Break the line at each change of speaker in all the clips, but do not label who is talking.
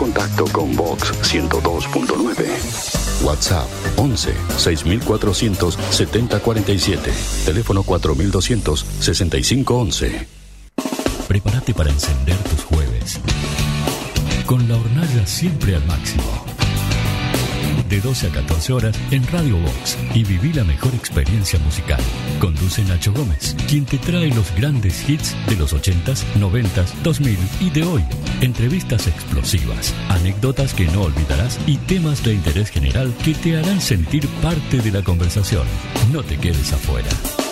contacto con Vox 102.9. WhatsApp 11 6400 7047. Teléfono 4200 6511.
Prepárate para encender tus jueves con la hornalla siempre al máximo. De 12 a 14 horas en Radio Vox y viví la mejor experiencia musical. Conduce Nacho Gómez, quien te trae los grandes hits de los 80s, 90s, 2000 y de hoy. Entrevistas explosivas, anécdotas que no olvidarás y temas de interés general que te harán sentir parte de la conversación. No te quedes afuera.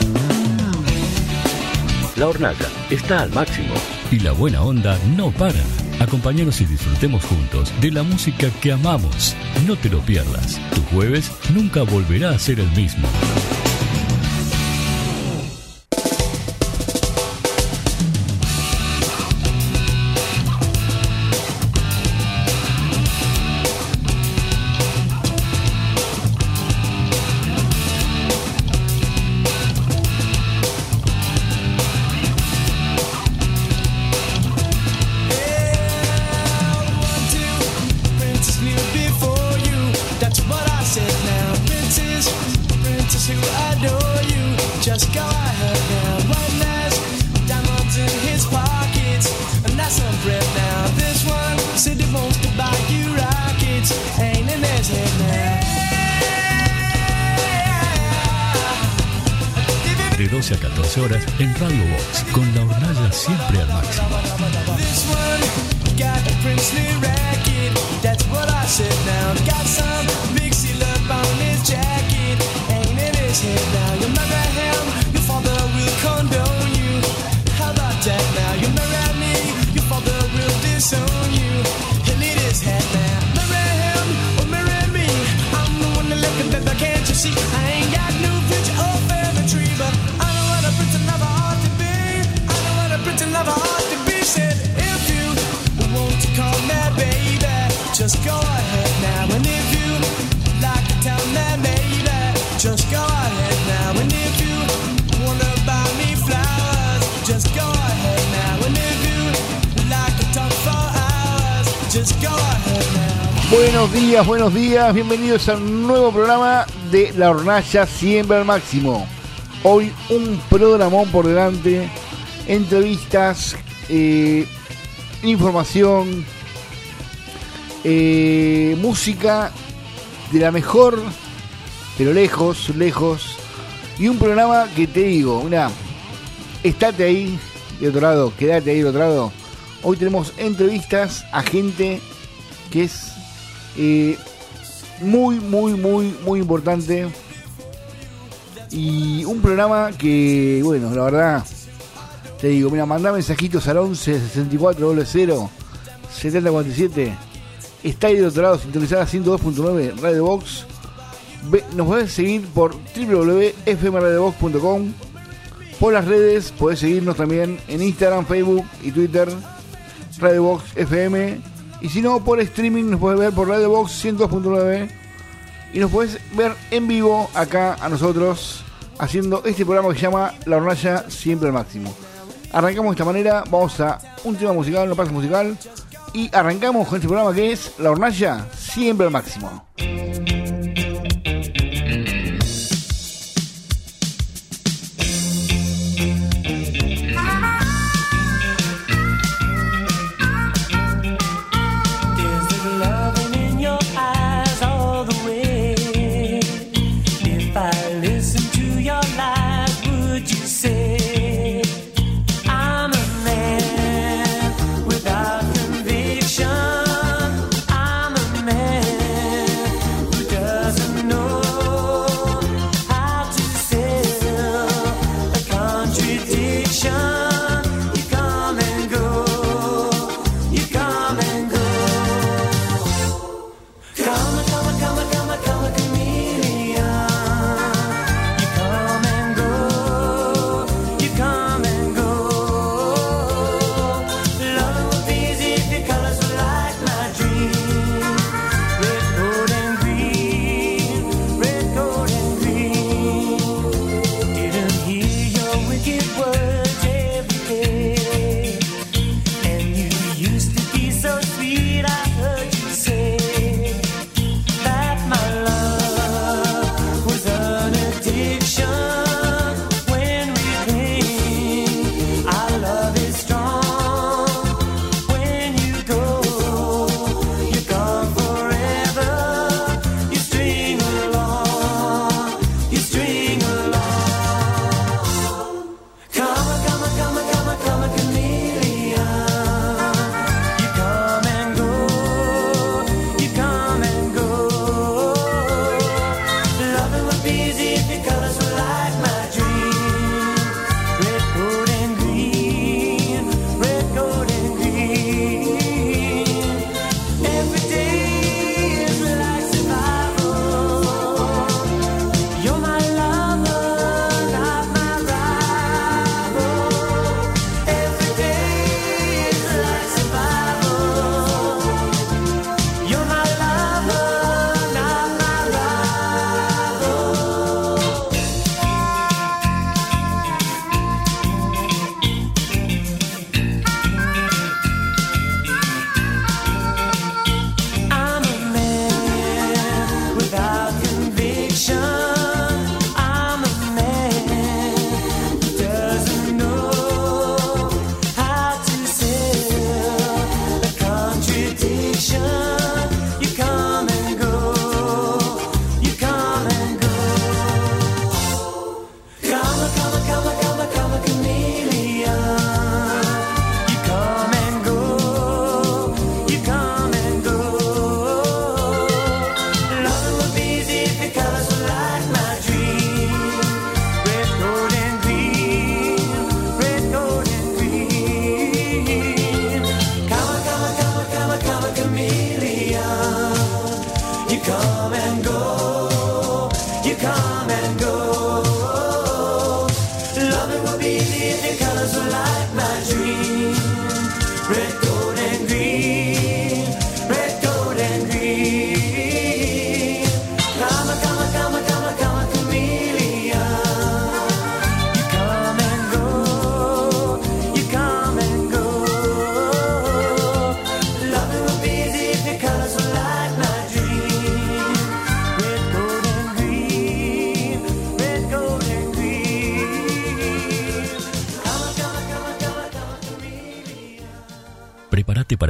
La hornalla está al máximo y la buena onda no para. Acompáñanos y disfrutemos juntos de la música que amamos. No te lo pierdas. Tu jueves nunca volverá a ser el mismo. De 12 a 14 horas en Radio Vox, con la hornalla siempre al máximo.
Just go ahead now, and if you like to tell me, maybe just go ahead now, and if you wanna buy me flowers, just go ahead now, and if you like to talk for hours, just go ahead now.
Buenos días, bienvenidos a un nuevo programa de La Hornalla siempre al máximo. Hoy un programón por delante, entrevistas, información, música de la mejor, pero lejos, y un programa que te digo, estate ahí de otro lado, quédate ahí de otro lado. Hoy tenemos entrevistas a gente que es muy importante, y un programa que, bueno, la verdad, te digo, mandá mensajitos al 11 64 00 7047. Está ahí de otro lado, sintonizada 102.9 Radio Vox. Nos podés seguir por www.fmradiovox.com. Por las redes, podés seguirnos también en Instagram, Facebook y Twitter, Radio Vox FM. Y si no, por streaming nos podés ver por Radio Vox 102.9. Y nos podés ver en vivo acá a nosotros haciendo este programa que se llama La Hornalla siempre al máximo. Arrancamos de esta manera, vamos a un tema musical, una pausa musical. Y arrancamos con este programa que es La Hornalla siempre al máximo.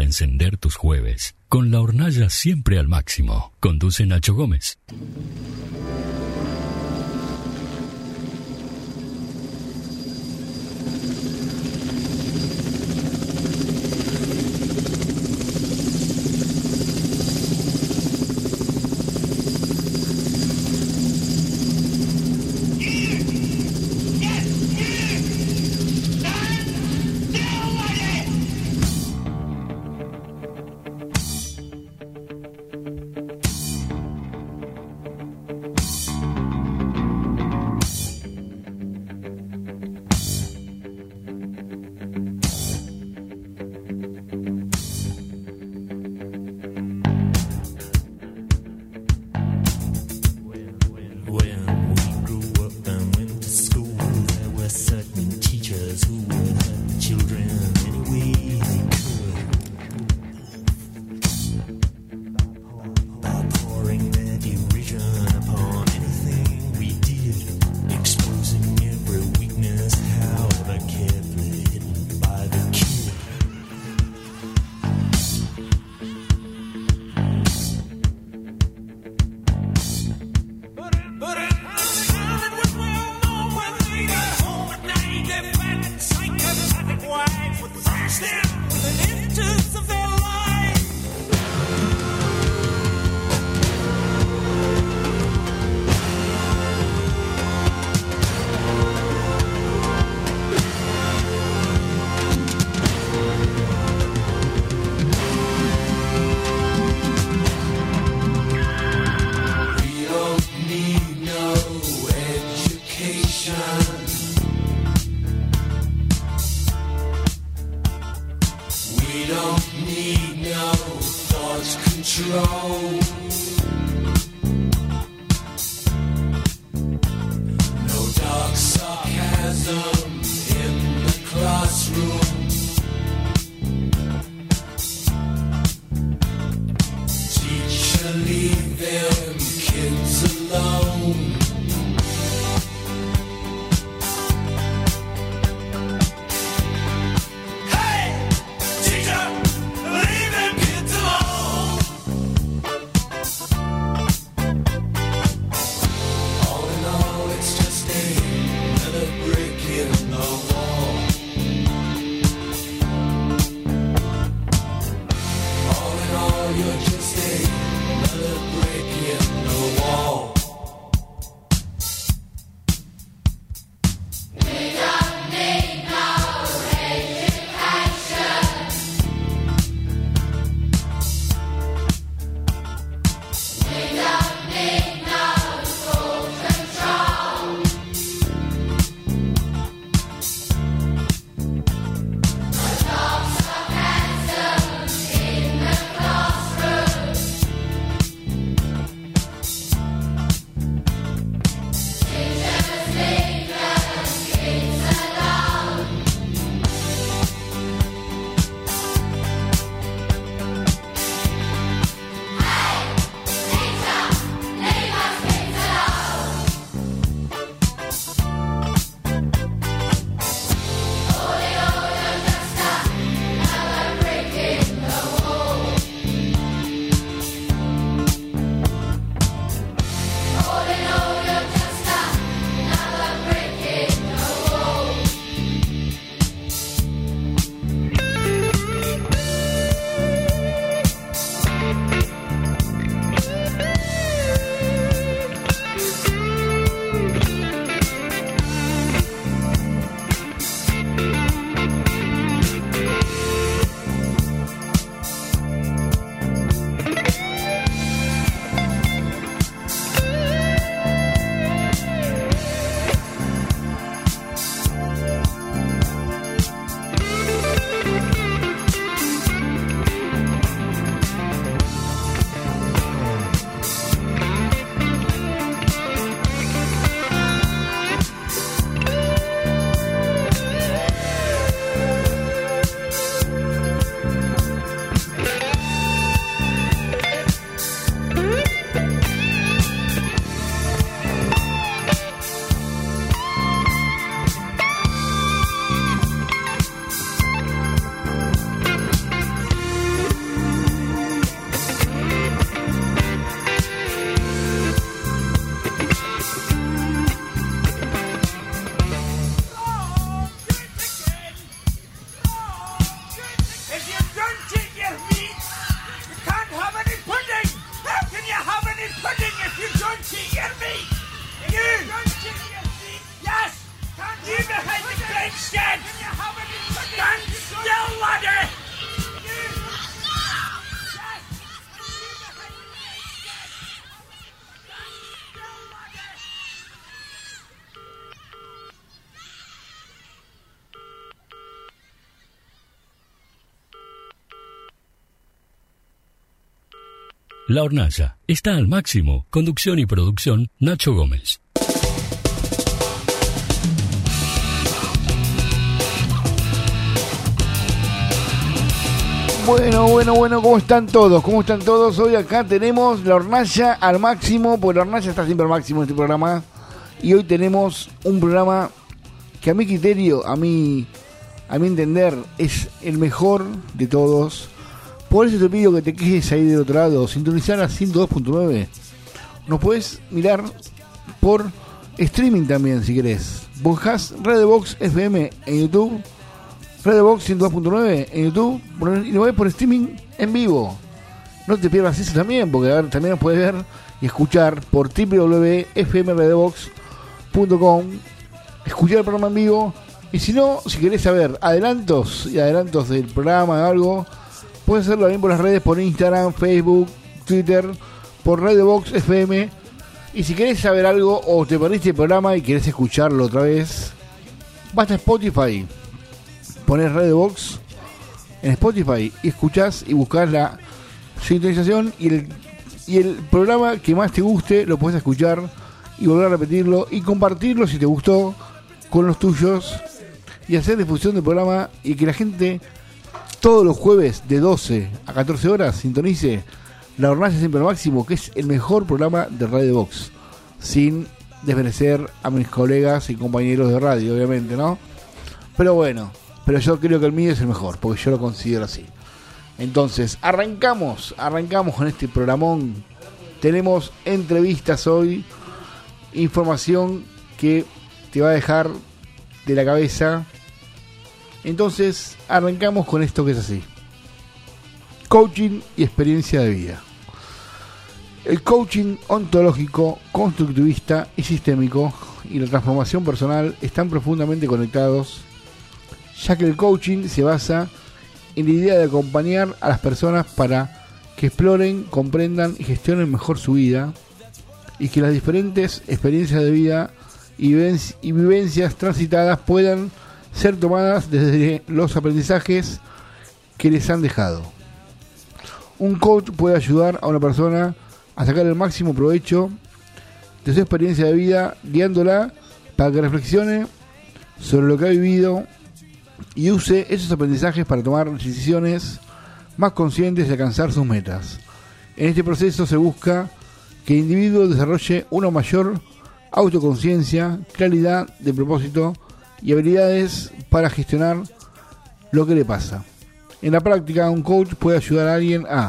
encender tus jueves. Con la hornalla siempre al máximo. Conduce Nacho Gómez.
Classroom.
La Hornalla está al máximo. Conducción y producción, Nacho Gómez.
Bueno, ¿cómo están todos? Hoy acá tenemos La Hornalla al máximo, porque La Hornalla está siempre al máximo en este programa. Y hoy tenemos un programa que a mi criterio, a mi entender, es el mejor de todos. Por eso te pido que te quedes ahí del otro lado, sintonizar a 102.9. Nos puedes mirar por streaming también si querés. Buscás Radio Box FM en YouTube, Radio Box 102.9 en YouTube, y lo ves por streaming en vivo. No te pierdas eso también, porque también nos puedes ver y escuchar por www.fmradiobox.com, escuchar el programa en vivo. Y si no, si querés saber adelantos del programa o algo, puedes hacerlo también por las redes, por Instagram, Facebook, Twitter, por Radio Box FM. Y si querés saber algo o te perdiste el programa y querés escucharlo otra vez, vas a Spotify, ponés Radio Box en Spotify y escuchás y buscás la sintonización y el programa que más te guste lo podés escuchar y volver a repetirlo y compartirlo si te gustó con los tuyos y hacer difusión del programa y que la gente todos los jueves de 12 a 14 horas sintonice La Hornalla siempre al máximo, que es el mejor programa de Radio Box, sin desmerecer a mis colegas y compañeros de radio, obviamente, ¿no? Pero yo creo que el mío es el mejor, porque yo lo considero así. Entonces, arrancamos con este programón. Tenemos entrevistas hoy, información que te va a dejar de la cabeza. Entonces, arrancamos con esto que es así: coaching y experiencia de vida. El coaching ontológico, constructivista y sistémico y la transformación personal están profundamente conectados, ya que el coaching se basa en la idea de acompañar a las personas para que exploren, comprendan y gestionen mejor su vida, y que las diferentes experiencias de vida y vivencias transitadas puedan ser tomadas desde los aprendizajes que les han dejado. Un coach puede ayudar a una persona a sacar el máximo provecho de su experiencia de vida, guiándola para que reflexione sobre lo que ha vivido y use esos aprendizajes para tomar decisiones más conscientes y alcanzar sus metas. En este proceso se busca que el individuo desarrolle una mayor autoconciencia, claridad de propósito y habilidades para gestionar lo que le pasa. En la práctica, un coach puede ayudar a alguien a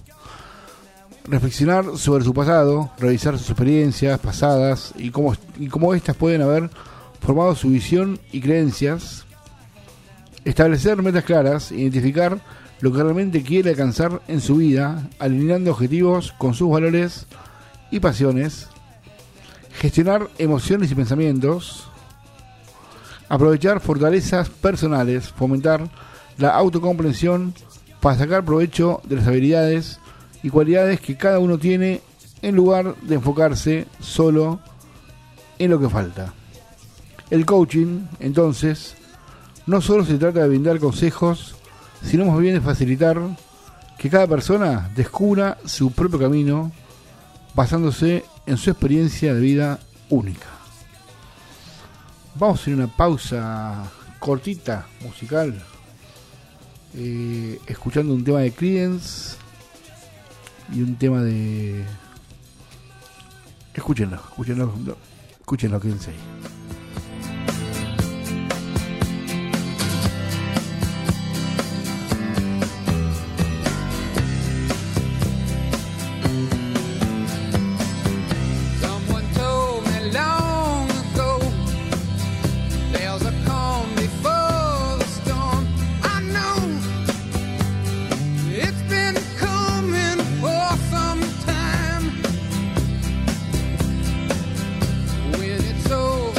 reflexionar sobre su pasado, revisar sus experiencias pasadas y cómo éstas pueden haber formado su visión y creencias, establecer metas claras, identificar lo que realmente quiere alcanzar en su vida, alineando objetivos con sus valores y pasiones, gestionar emociones y pensamientos, aprovechar fortalezas personales, fomentar la autocomprensión para sacar provecho de las habilidades y cualidades que cada uno tiene, en lugar de enfocarse solo en lo que falta. El coaching, entonces, no solo se trata de brindar consejos, sino más bien de facilitar que cada persona descubra su propio camino basándose en su experiencia de vida única. Vamos a hacer una pausa cortita musical, escuchando un tema de Creedence y un tema de... Escúchenlo, quédense ahí.
So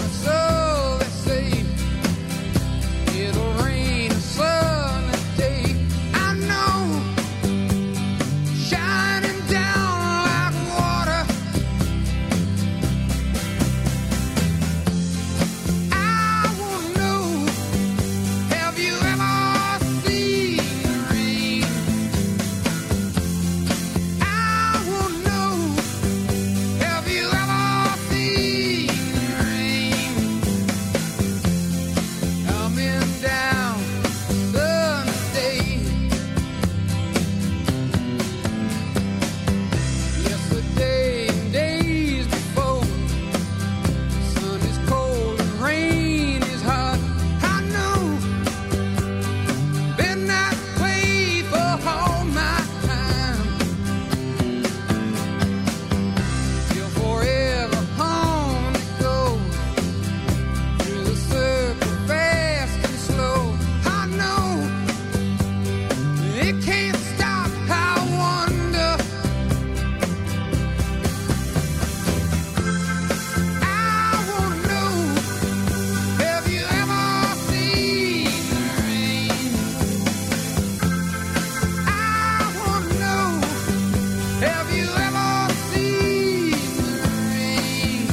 Have you ever seen the rain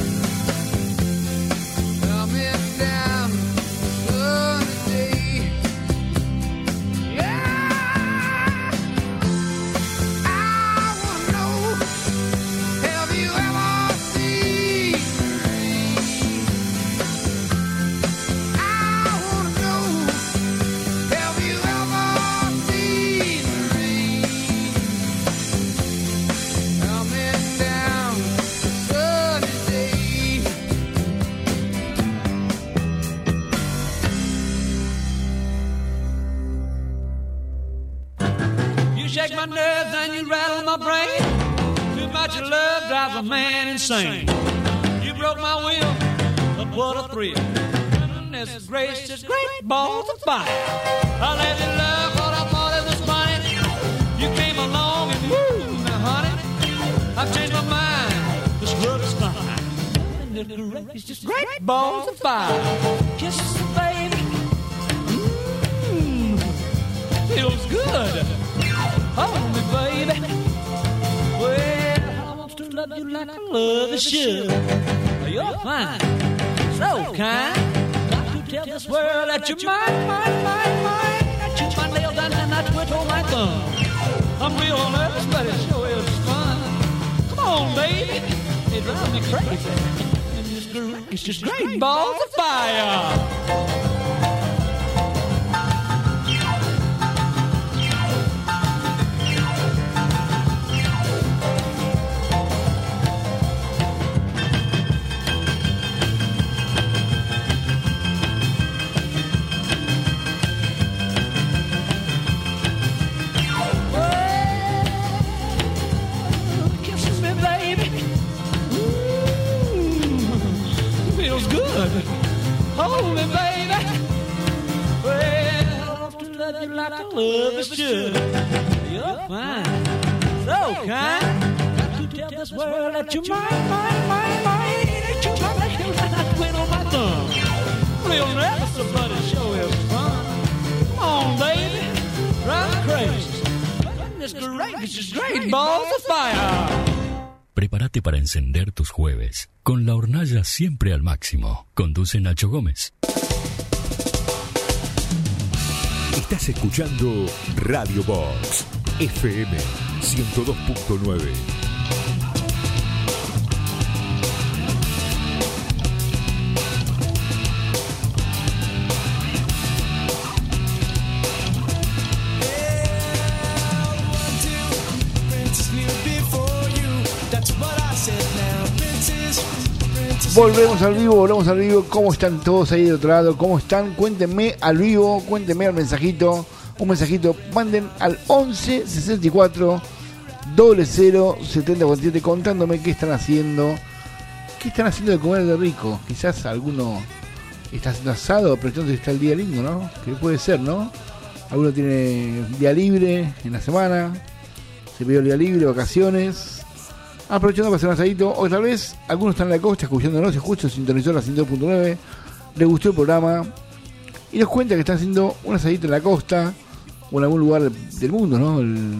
coming down on a day? Yeah, I wanna know. Have you ever seen the rain? I wanna know. Have you ever seen the rain coming down a sunny day? You shake my nerves and you rattle my brain. Too much of love drives a man insane. You broke my will, but what a thrill. Goodness gracious, great balls of fire. I let you love what I thought it was funny. You came along and woo, now honey, I've changed my mind. This love is fine. And it's just great balls of fire. Kisses, baby. Feels good. Hold me, baby. Well, I want to love you like I love you should. You're fine, so kind. Got to tell this world that you're mine. I chew my nails down and I twiddle my thumb. I'm real nervous, but it sure is fun. Come on, baby, it drives me crazy. And it's just great balls of fire. Kisses me, baby. Feels good. Hold me, baby. Well, I want to love you like I love you should. You're fine, so kind. Got to tell this world that you're mine. That you're my nails and I twiddle my thumb. Real nervous, but it sure is fun. Come on, baby, drive me crazy. It's just great balls of fire.
Prepárate para encender tus jueves con la hornalla siempre al máximo. Conduce Nacho Gómez.
Estás escuchando Radio Box FM 102.9.
Volvemos al vivo. ¿Cómo están todos ahí de otro lado? ¿Cómo están? Cuéntenme al vivo, cuéntenme al mensajito. Un mensajito, manden al 11 64 00 70 47 contándome qué están haciendo. ¿Qué están haciendo de comer de rico? Quizás alguno está haciendo asado, pero entonces está el día lindo, ¿no? Que puede ser, ¿no? Alguno tiene día libre en la semana, se pidió el día libre, vacaciones, aprovechando para hacer un asadito. O tal vez algunos están en la costa escuchándonos, justo sintonizó la 102.9, les gustó el programa y nos cuenta que están haciendo un asadito en la costa o en algún lugar del mundo, ¿no?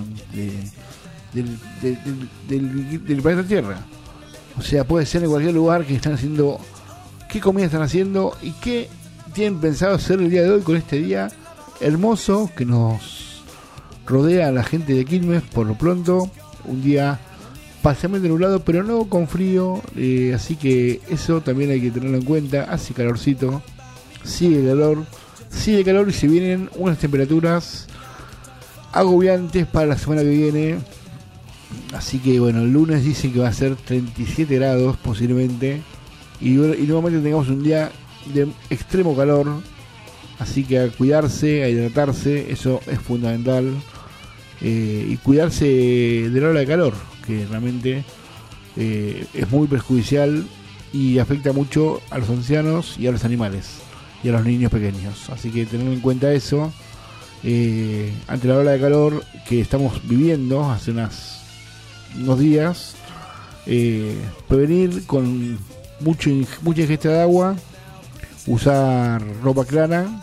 Del planeta Tierra. O sea, puede ser en cualquier lugar que están haciendo, qué comida están haciendo y qué tienen pensado hacer el día de hoy con este día hermoso que nos rodea a la gente de Quilmes. Por lo pronto, un día parcialmente nublado, pero no con frío, así que eso también hay que tenerlo en cuenta. Hace calorcito, sigue calor y se vienen unas temperaturas agobiantes para la semana que viene. Así que bueno, el lunes dicen que va a ser 37 grados posiblemente y nuevamente tengamos un día de extremo calor, así que a cuidarse, a hidratarse, eso es fundamental, y cuidarse de la ola de calor, que realmente es muy perjudicial y afecta mucho a los ancianos y a los animales y a los niños pequeños, así que tener en cuenta eso ante la ola de calor que estamos viviendo hace unos días. Prevenir con mucha ingesta de agua, usar ropa clara,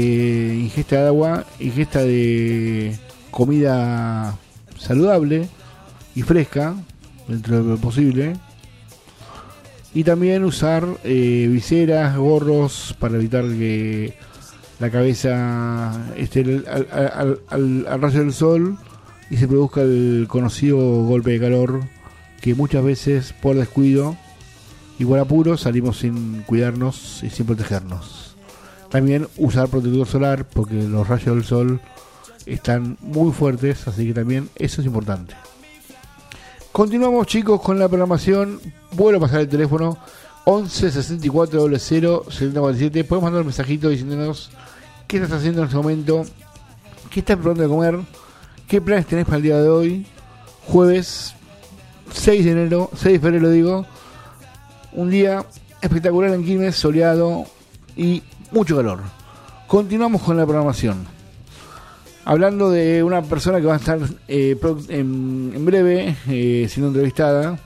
ingesta de agua, ingesta de comida saludable, y fresca, dentro de lo posible. Y también usar viseras, gorros, para evitar que la cabeza esté al rayo del sol y se produzca el conocido golpe de calor, que muchas veces por descuido y por apuro salimos sin cuidarnos y sin protegernos. También usar protector solar, porque los rayos del sol están muy fuertes, así que también eso es importante. Continuamos, chicos, con la programación. Vuelvo a pasar el teléfono 11 64 00 7047. Podemos mandar un mensajito diciéndonos qué estás haciendo en este momento, qué estás probando de comer, qué planes tenés para el día de hoy, jueves 6 de febrero digo, un día espectacular en Quilmes, soleado y mucho calor. Continuamos con la programación. Hablando de una persona que va a estar en breve siendo entrevistada,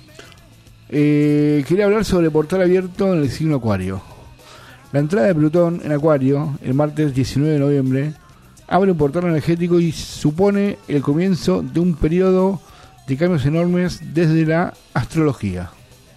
quería hablar sobre portal abierto en el signo Acuario. La entrada de Plutón en Acuario, el martes 19 de noviembre, abre un portal energético y supone el comienzo de un periodo de cambios enormes desde la astrología.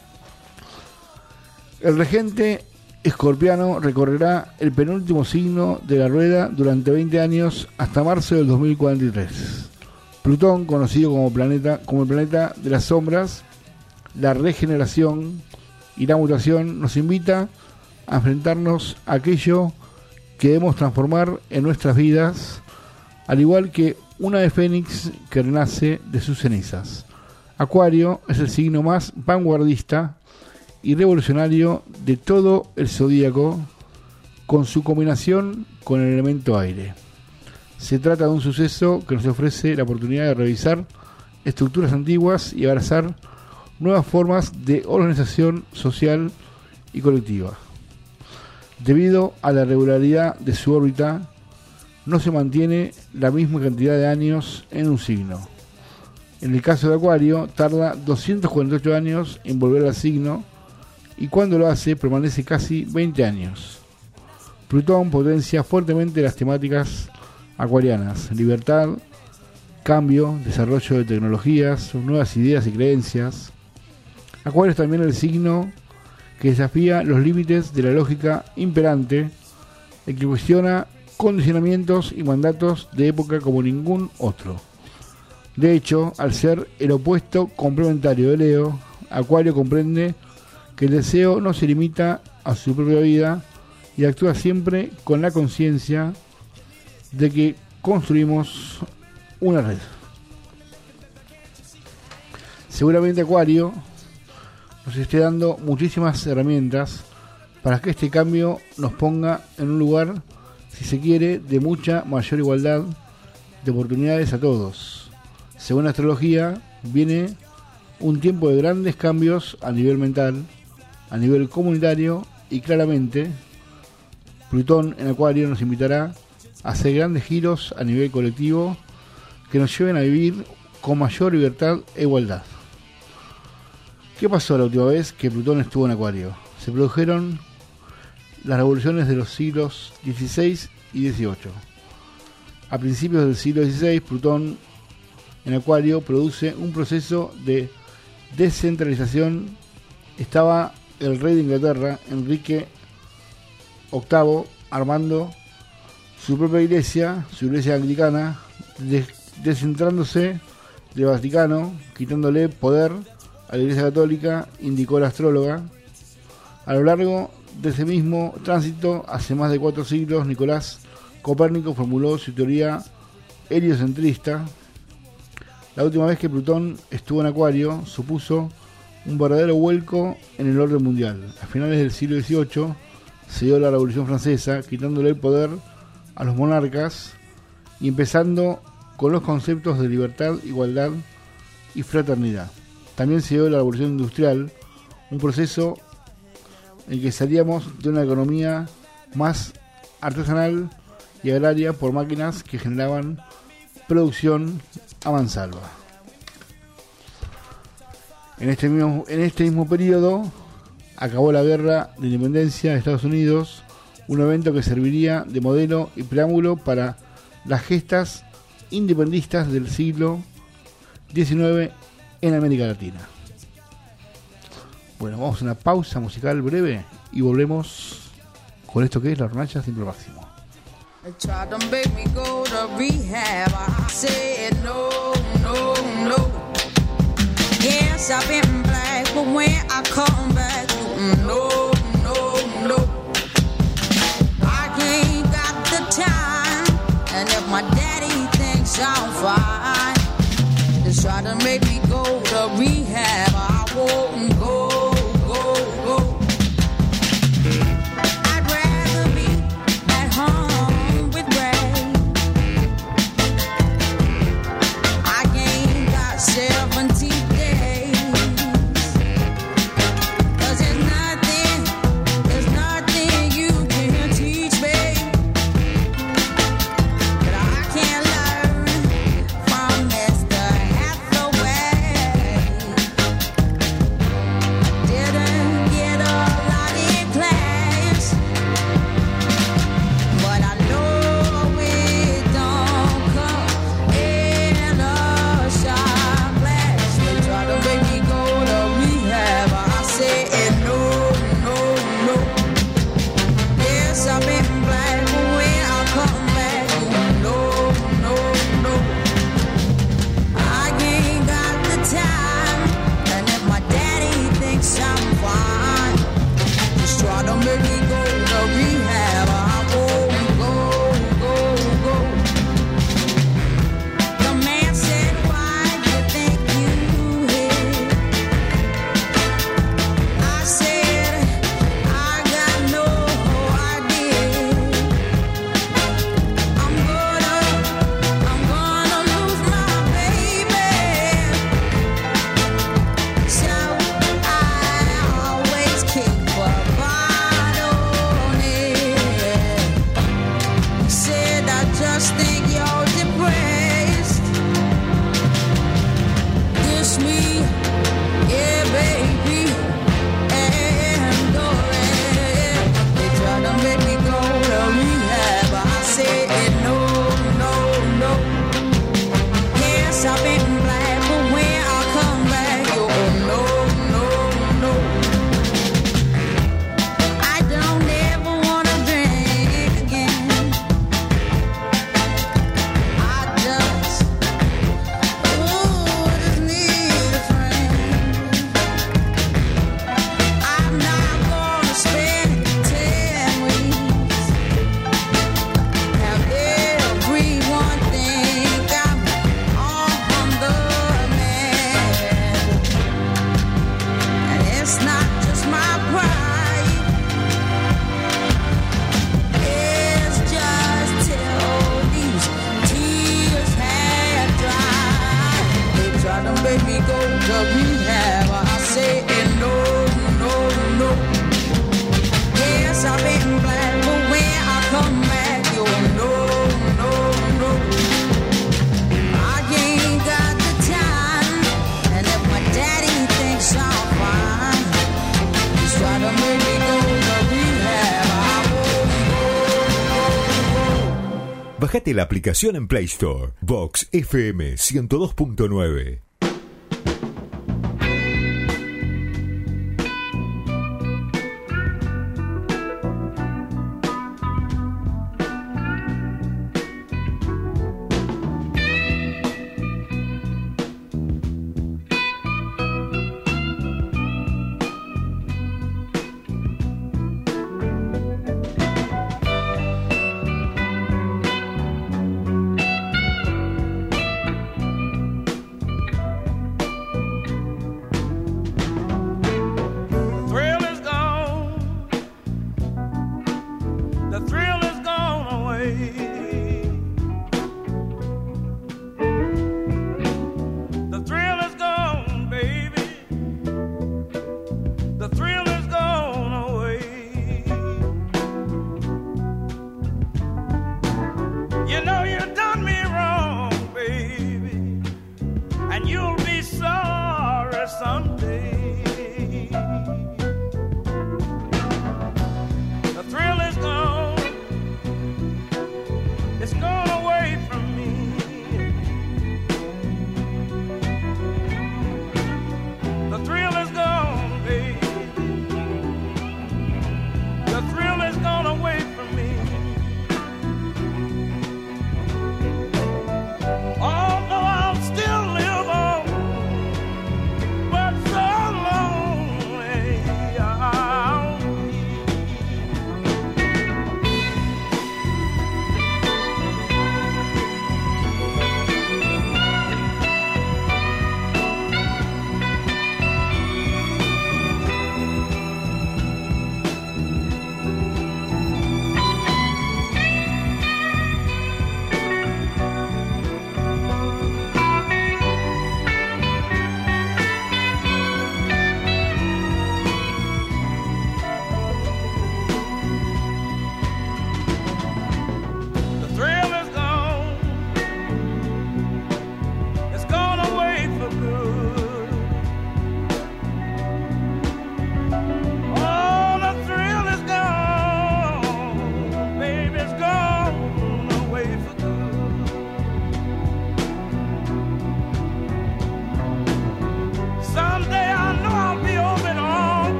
El regente escorpiano recorrerá el penúltimo signo de la rueda durante 20 años hasta marzo del 2043. Plutón, conocido como el planeta de las sombras, la regeneración y la mutación, nos invita a enfrentarnos a aquello que debemos transformar en nuestras vidas, al igual que una ave fénix que renace de sus cenizas. Acuario es el signo más vanguardista y revolucionario de todo el zodíaco, con su combinación con el elemento aire. Se trata de un suceso que nos ofrece la oportunidad de revisar estructuras antiguas y abrazar nuevas formas de organización social y colectiva. Debido a la regularidad de su órbita, no se mantiene la misma cantidad de años en un signo. En el caso de Acuario, tarda 248 años en volver al signo, y cuando lo hace permanece casi 20 años. Plutón potencia fuertemente las temáticas acuarianas: libertad, cambio, desarrollo de tecnologías, nuevas ideas y creencias. Acuario es también el signo que desafía los límites de la lógica imperante, el que cuestiona condicionamientos y mandatos de época como ningún otro. De hecho, al ser el opuesto complementario de Leo, Acuario comprende que el deseo no se limita a su propia vida y actúa siempre con la conciencia de que construimos una red. Seguramente Acuario nos esté dando muchísimas herramientas para que este cambio nos ponga en un lugar, si se quiere, de mucha mayor igualdad de oportunidades a todos. Según la astrología, viene un tiempo de grandes cambios a nivel mental, a nivel comunitario, y claramente Plutón en Acuario nos invitará a hacer grandes giros a nivel colectivo que nos lleven a vivir con mayor libertad e igualdad. ¿Qué pasó la última vez que Plutón estuvo en Acuario? Se produjeron las revoluciones de los siglos XVI y XVIII. A principios del siglo XVI, Plutón en Acuario produce un proceso de descentralización. Estaba el rey de Inglaterra, Enrique VIII, armando su propia iglesia, su iglesia anglicana, descentrándose del Vaticano, quitándole poder a la Iglesia Católica, indicó la astróloga. A lo largo de ese mismo tránsito, hace más de 4 siglos, Nicolás Copérnico formuló su teoría heliocentrista. La última vez que Plutón estuvo en Acuario supuso un verdadero vuelco en el orden mundial. A finales del siglo XVIII se dio la Revolución Francesa, quitándole el poder a los monarcas y empezando con los conceptos de libertad, igualdad y fraternidad. También se dio la Revolución Industrial, un proceso en el que salíamos de una economía más artesanal y agraria por máquinas que generaban producción a mansalva. En este mismo periodo acabó la Guerra de Independencia de Estados Unidos, un evento que serviría de modelo y preámbulo para las gestas independistas del siglo 19 en América Latina. Bueno, vamos a una pausa musical breve y volvemos con esto que es la hornalla siempre máximo.
They tried to make me go to rehab. I said no, no, no. Yes, I've been black, but when I come back, no, no, no. I ain't got the time, and if my daddy thinks I'm fine, they try to make me go to rehab. I won't go.
Bájate la aplicación en Play Store. Vox FM 102.9.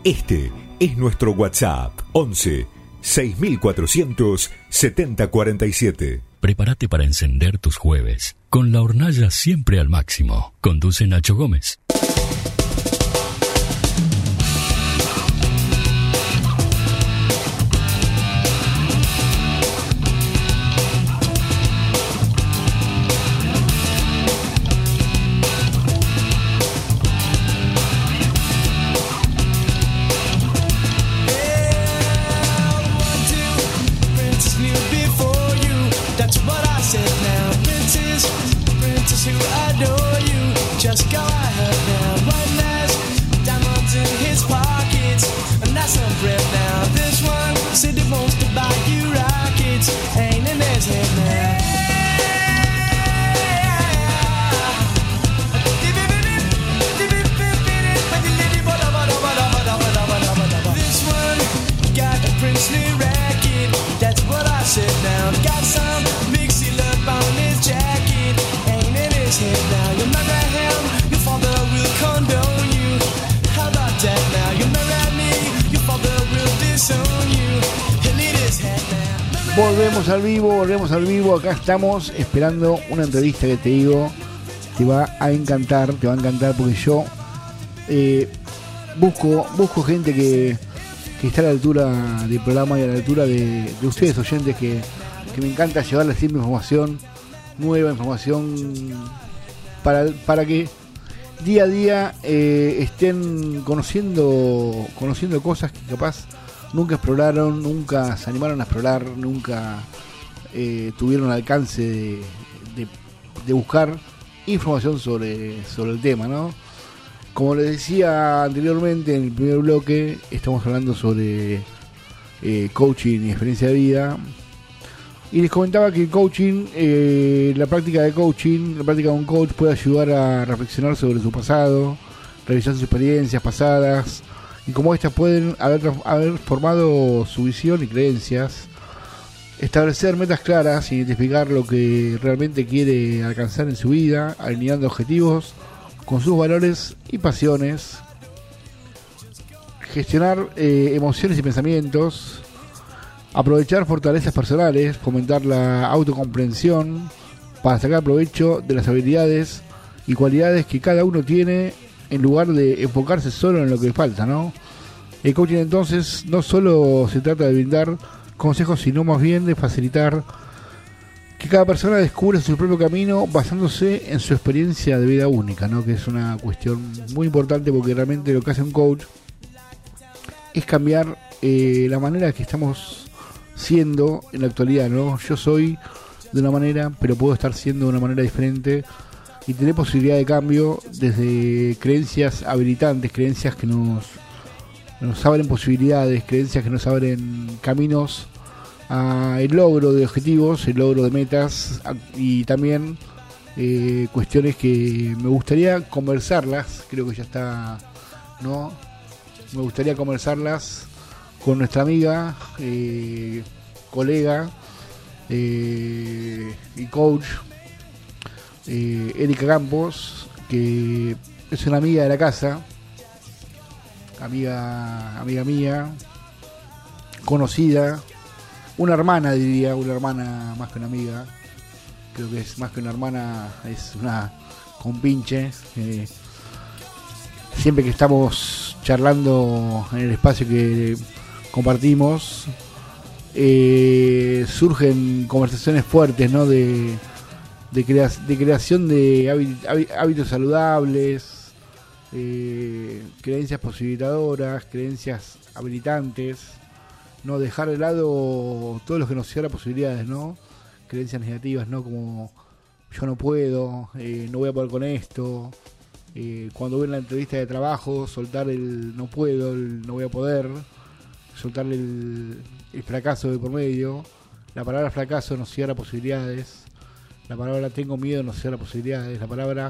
Este es nuestro WhatsApp 11 6400 7047.
Prepárate para encender tus jueves con la hornalla siempre al máximo. Conduce Nacho Gómez.
Volvemos al vivo, acá estamos esperando una entrevista que te digo, te va a encantar porque yo busco gente que está a la altura del programa y a la altura de ustedes oyentes, que me encanta llevarles siempre información nueva, información para que día a día estén conociendo cosas que capaz nunca exploraron, nunca se animaron a explorar, nunca tuvieron alcance de buscar información sobre el tema, ¿no? Como les decía anteriormente en el primer bloque, estamos hablando sobre coaching y experiencia de vida. Y les comentaba que el coaching, la práctica de un coach puede ayudar a reflexionar sobre su pasado, revisar sus experiencias pasadas y cómo éstas pueden haber formado su visión y creencias, establecer metas claras, identificar lo que realmente quiere alcanzar en su vida, alineando objetivos con sus valores y pasiones, gestionar emociones y pensamientos, aprovechar fortalezas personales, fomentar la autocomprensión para sacar provecho de las habilidades y cualidades que cada uno tiene, en lugar de enfocarse solo en lo que le falta, ¿no? El coaching entonces no solo se trata de brindar consejos, sino más bien de facilitar que cada persona descubra su propio camino basándose en su experiencia de vida única, ¿no? Que es una cuestión muy importante, porque realmente lo que hace un coach es cambiar la manera que estamos siendo en la actualidad, ¿no? Yo soy de una manera, pero puedo estar siendo de una manera diferente y tener posibilidad de cambio desde creencias habilitantes, creencias que nos abren posibilidades, creencias que nos abren caminos a el logro de objetivos, el logro de metas, y también cuestiones que me gustaría conversarlas, creo que ya está, ¿no? Me gustaría conversarlas con nuestra amiga, colega y coach, Erika Campos, que es una amiga de la casa, amiga mía, conocida, una hermana, diría, una hermana más que una amiga, creo que es más que una hermana, es una compinche. Siempre que estamos charlando en el espacio que compartimos, surgen conversaciones fuertes, ¿no? de creación de hábitos saludables, creencias posibilitadoras, creencias habilitantes, no dejar de lado todo lo que nos cierra posibilidades, ¿no? Creencias negativas, ¿no? Como yo no puedo, no voy a poder con esto. Cuando voy en la entrevista de trabajo, soltar el no puedo, el no voy a poder, soltar el fracaso de por medio. La palabra fracaso nos cierra posibilidades. La palabra tengo miedo nos cierra posibilidades. La palabra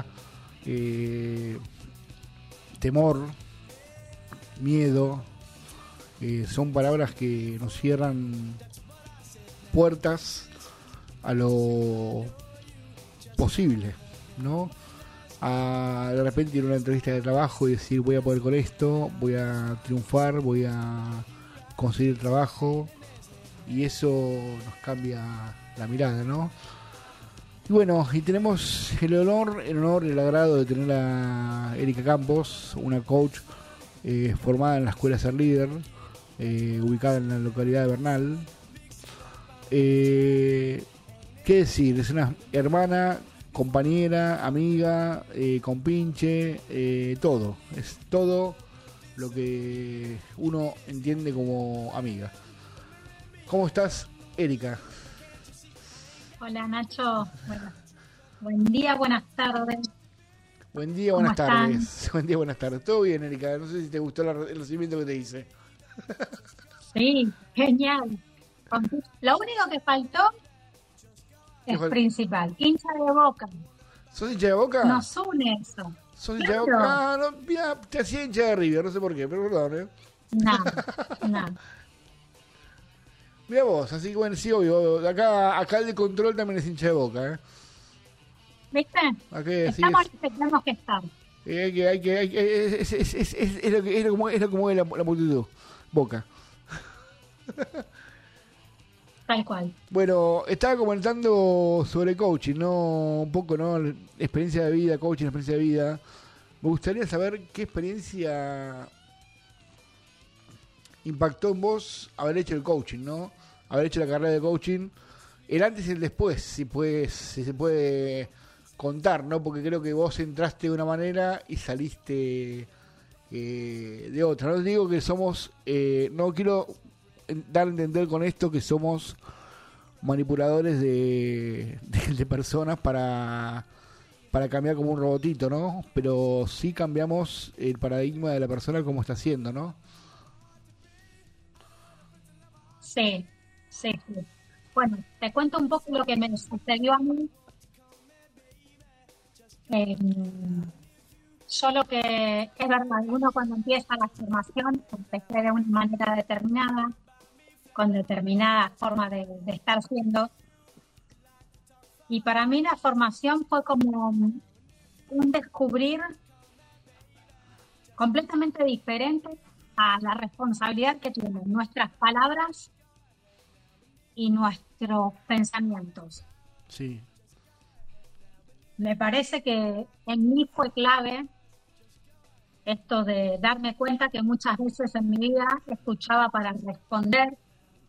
temor, miedo, son palabras que nos cierran puertas a lo posible, ¿no? a de repente ir a una entrevista de trabajo y decir voy a poder con esto, voy a triunfar, voy a conseguir trabajo, y eso nos cambia la mirada, ¿no? Y bueno, y tenemos el honor y el agrado de tener a Erika Campos, una coach formada en la Escuela Ser Líder, ubicada en la localidad de Bernal. ¿Qué decir? Es una hermana, compañera, amiga, compinche, todo. Es todo lo que uno entiende como amiga. ¿Cómo estás, Erika?
Hola Nacho, bueno, buen día, buenas tardes.
Buen día, buenas tardes. Buen día, buenas tardes. Todo bien, Erika. No sé si te gustó el recibimiento que te hice.
Sí, genial. Lo único que faltó es principal, hincha de Boca.
¿Sos hincha de Boca?
Nos une eso.
¿Sos hincha de Boca? Ah, no, mira, te hacía hincha de River, no sé por qué, pero perdón,
No.
Mira vos, así que bueno, sí, obvio. Acá el de control también es hincha de Boca,
¿Viste?
Estamos
los que tenemos que estar.
Es lo que mueve la multitud. Boca.
Tal cual.
Bueno, estaba comentando sobre coaching, ¿no? Un poco, ¿no? Experiencia de vida, coaching, experiencia de vida. Me gustaría saber qué experiencia impactó en vos haber hecho el coaching, ¿no? Haber hecho la carrera de coaching, el antes y el después, si se puede contar, ¿no? Porque creo que vos entraste de una manera y saliste de otra. No digo que somos, no quiero dar a entender con esto que somos manipuladores de personas para cambiar como un robotito, ¿no? Pero sí cambiamos el paradigma de la persona como está haciendo, ¿no?
Sí. Bueno, te cuento un poco lo que me sucedió a mí. Solo que es verdad, uno cuando empieza la formación empecé de una manera determinada, con determinada forma de estar siendo. Y para mí la formación fue como un descubrir completamente diferente a la responsabilidad que tienen nuestras palabras y nuestros pensamientos.
Sí.
Me parece que en mí fue clave esto de darme cuenta que muchas veces en mi vida escuchaba para responder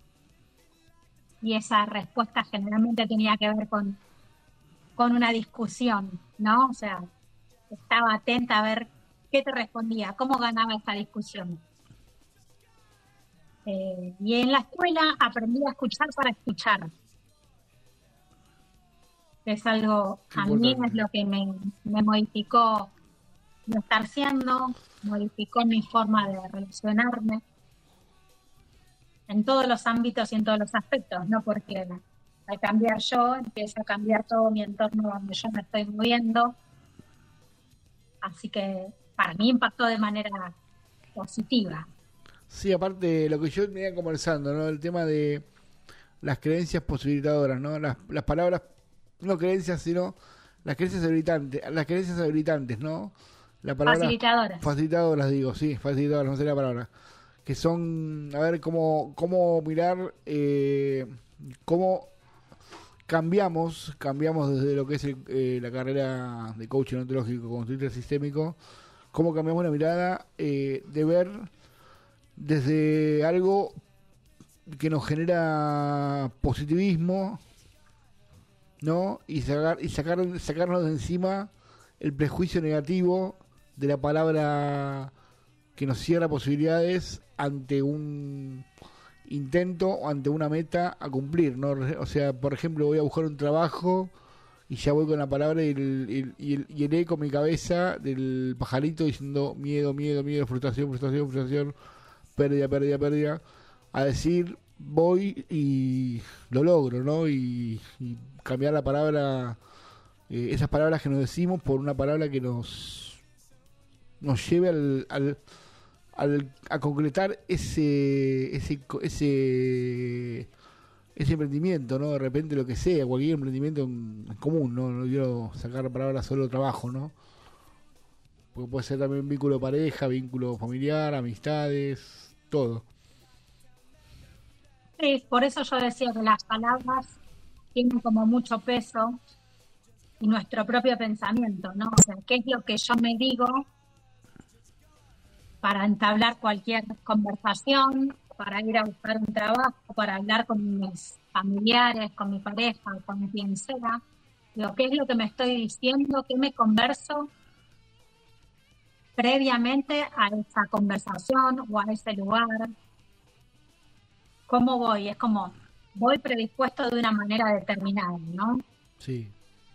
y esa respuesta generalmente tenía que ver con una discusión, ¿no? O sea, estaba atenta a ver qué te respondía, cómo ganaba esa discusión. Y en la escuela aprendí a escuchar para escuchar. Es algo, a mí es lo que me modificó mi estar siendo, modificó mi forma de relacionarme en todos los ámbitos y en todos los aspectos, no porque al cambiar yo empiezo a cambiar todo mi entorno donde yo me estoy moviendo. Así que para mí impactó de manera positiva.
Sí, aparte de lo que yo venía conversando, ¿no? El tema de las creencias posibilitadoras, ¿no? Las palabras, no creencias, sino las creencias habilitantes, ¿no? La palabra facilitadoras, digo, sí, facilitadoras, no sé la palabra. Que son, a ver, cómo mirar, cómo cambiamos desde lo que es la carrera de coaching ontológico, conductista sistémico, cómo cambiamos la mirada de ver desde algo que nos genera positivismo, ¿no? Y sacarnos de encima el prejuicio negativo de la palabra que nos cierra posibilidades ante un intento o ante una meta a cumplir, ¿no? O sea, por ejemplo, voy a buscar un trabajo y ya voy con la palabra y el eco en mi cabeza del pajarito diciendo miedo, frustración, pérdida, a decir voy y lo logro, ¿no? Y cambiar la palabra, esas palabras que nos decimos por una palabra que nos lleve a concretar ese emprendimiento, ¿no? De repente lo que sea, cualquier emprendimiento en común, ¿no? No quiero sacar la palabra solo trabajo, ¿no? Porque puede ser también vínculo de pareja, vínculo familiar, amistades, todo.
Sí, por eso yo decía que las palabras tienen como mucho peso y nuestro propio pensamiento, ¿no? O sea, ¿qué es lo que yo me digo para entablar cualquier conversación, para ir a buscar un trabajo, para hablar con mis familiares, con mi pareja, con quien sea? Digo, ¿qué es lo que me estoy diciendo? ¿Qué me converso previamente a esa conversación o a ese lugar? ¿Cómo voy? Es como, voy predispuesto de una manera determinada, ¿no?
Sí.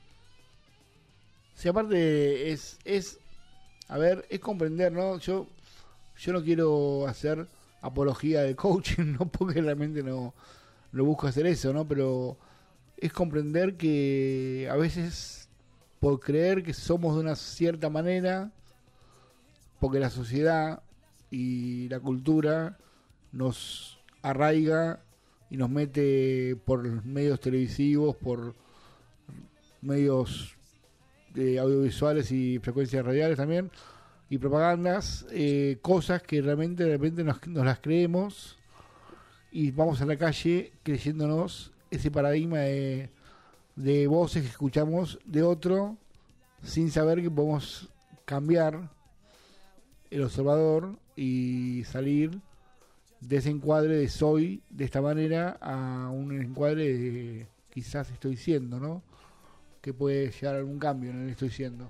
Sí, aparte a ver, es comprender, ¿no? Yo no quiero hacer apología de coaching, no porque realmente no busco hacer eso, ¿no? Pero es comprender que a veces por creer que somos de una cierta manera, porque la sociedad y la cultura nos arraiga y nos mete por medios televisivos, por medios audiovisuales y frecuencias radiales también, y propagandas, cosas que realmente de repente nos las creemos y vamos a la calle creyéndonos ese paradigma de voces que escuchamos de otro sin saber que podemos cambiar el observador y salir de ese encuadre de soy de esta manera a un encuadre de quizás estoy siendo, ¿no? Que puede llegar a algún cambio en el estoy siendo.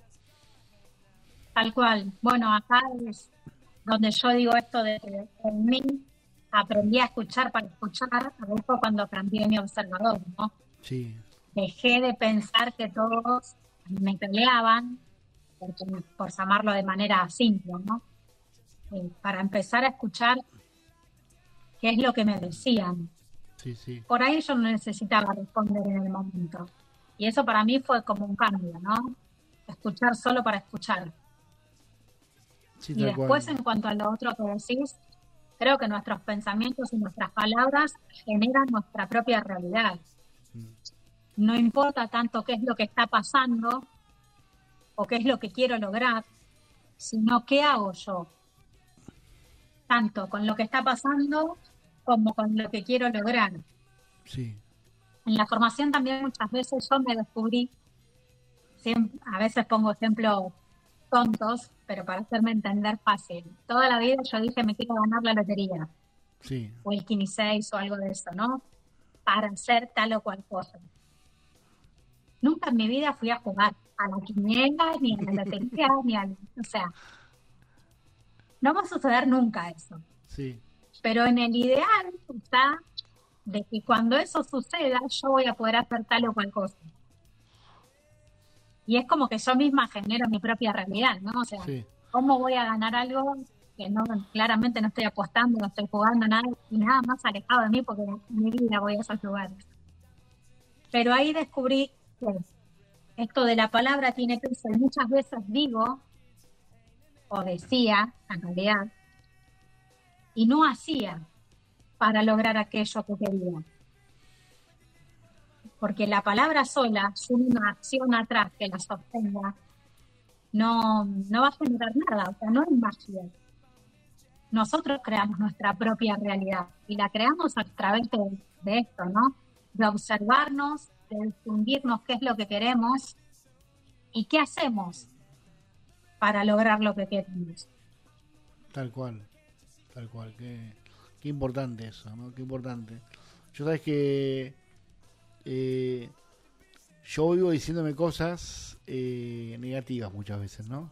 Tal cual. Bueno, acá es donde yo digo esto de que en mí aprendí a escuchar para escuchar, a ver fue cuando cambié mi observador, ¿no?
Sí.
Dejé de pensar que todos me peleaban, por llamarlo de manera simple, ¿no? Para empezar a escuchar qué es lo que me decían.
Sí, sí.
Por ahí yo no necesitaba responder en el momento. Y eso para mí fue como un cambio, ¿no? Escuchar solo para escuchar.
Sí,
Y después, en cuanto a lo otro que decís, creo que nuestros pensamientos y nuestras palabras generan nuestra propia realidad. No importa tanto qué es lo que está pasando o qué es lo que quiero lograr, sino qué hago yo, tanto con lo que está pasando como con lo que quiero lograr.
Sí.
En la formación también muchas veces yo me descubrí, a veces pongo ejemplos tontos, pero para hacerme entender fácil. Toda la vida yo dije me quiero ganar la lotería,
Sí.
o el 15 o algo de eso, ¿no? Para hacer tal o cual cosa. Nunca en mi vida fui a jugar a la quiniela, ni a la lotería, o sea, no va a suceder nunca eso.
Sí.
Pero en el ideal está de que cuando eso suceda, yo voy a poder hacer tal o cual cosa. Y es como que yo misma genero mi propia realidad, ¿no? O sea,
Sí.
¿cómo voy a ganar algo que no, claramente no estoy apostando, no estoy jugando nada y nada más alejado de mí porque en mi vida voy a esos lugares? Pero ahí descubrí que esto de la palabra tiene peso y muchas veces digo, o decía, en realidad, y no hacía para lograr aquello que quería. Porque la palabra sola, sin una acción atrás que la sostenga, no va a generar nada, o sea, no es magia. Nosotros creamos nuestra propia realidad y la creamos a través de esto, ¿no? De observarnos, de difundirnos qué es lo que queremos y qué hacemos para lograr lo que queremos.
Tal cual. Qué importante eso, ¿no? Qué importante. Yo sabes que yo vivo diciéndome cosas negativas muchas veces, ¿no?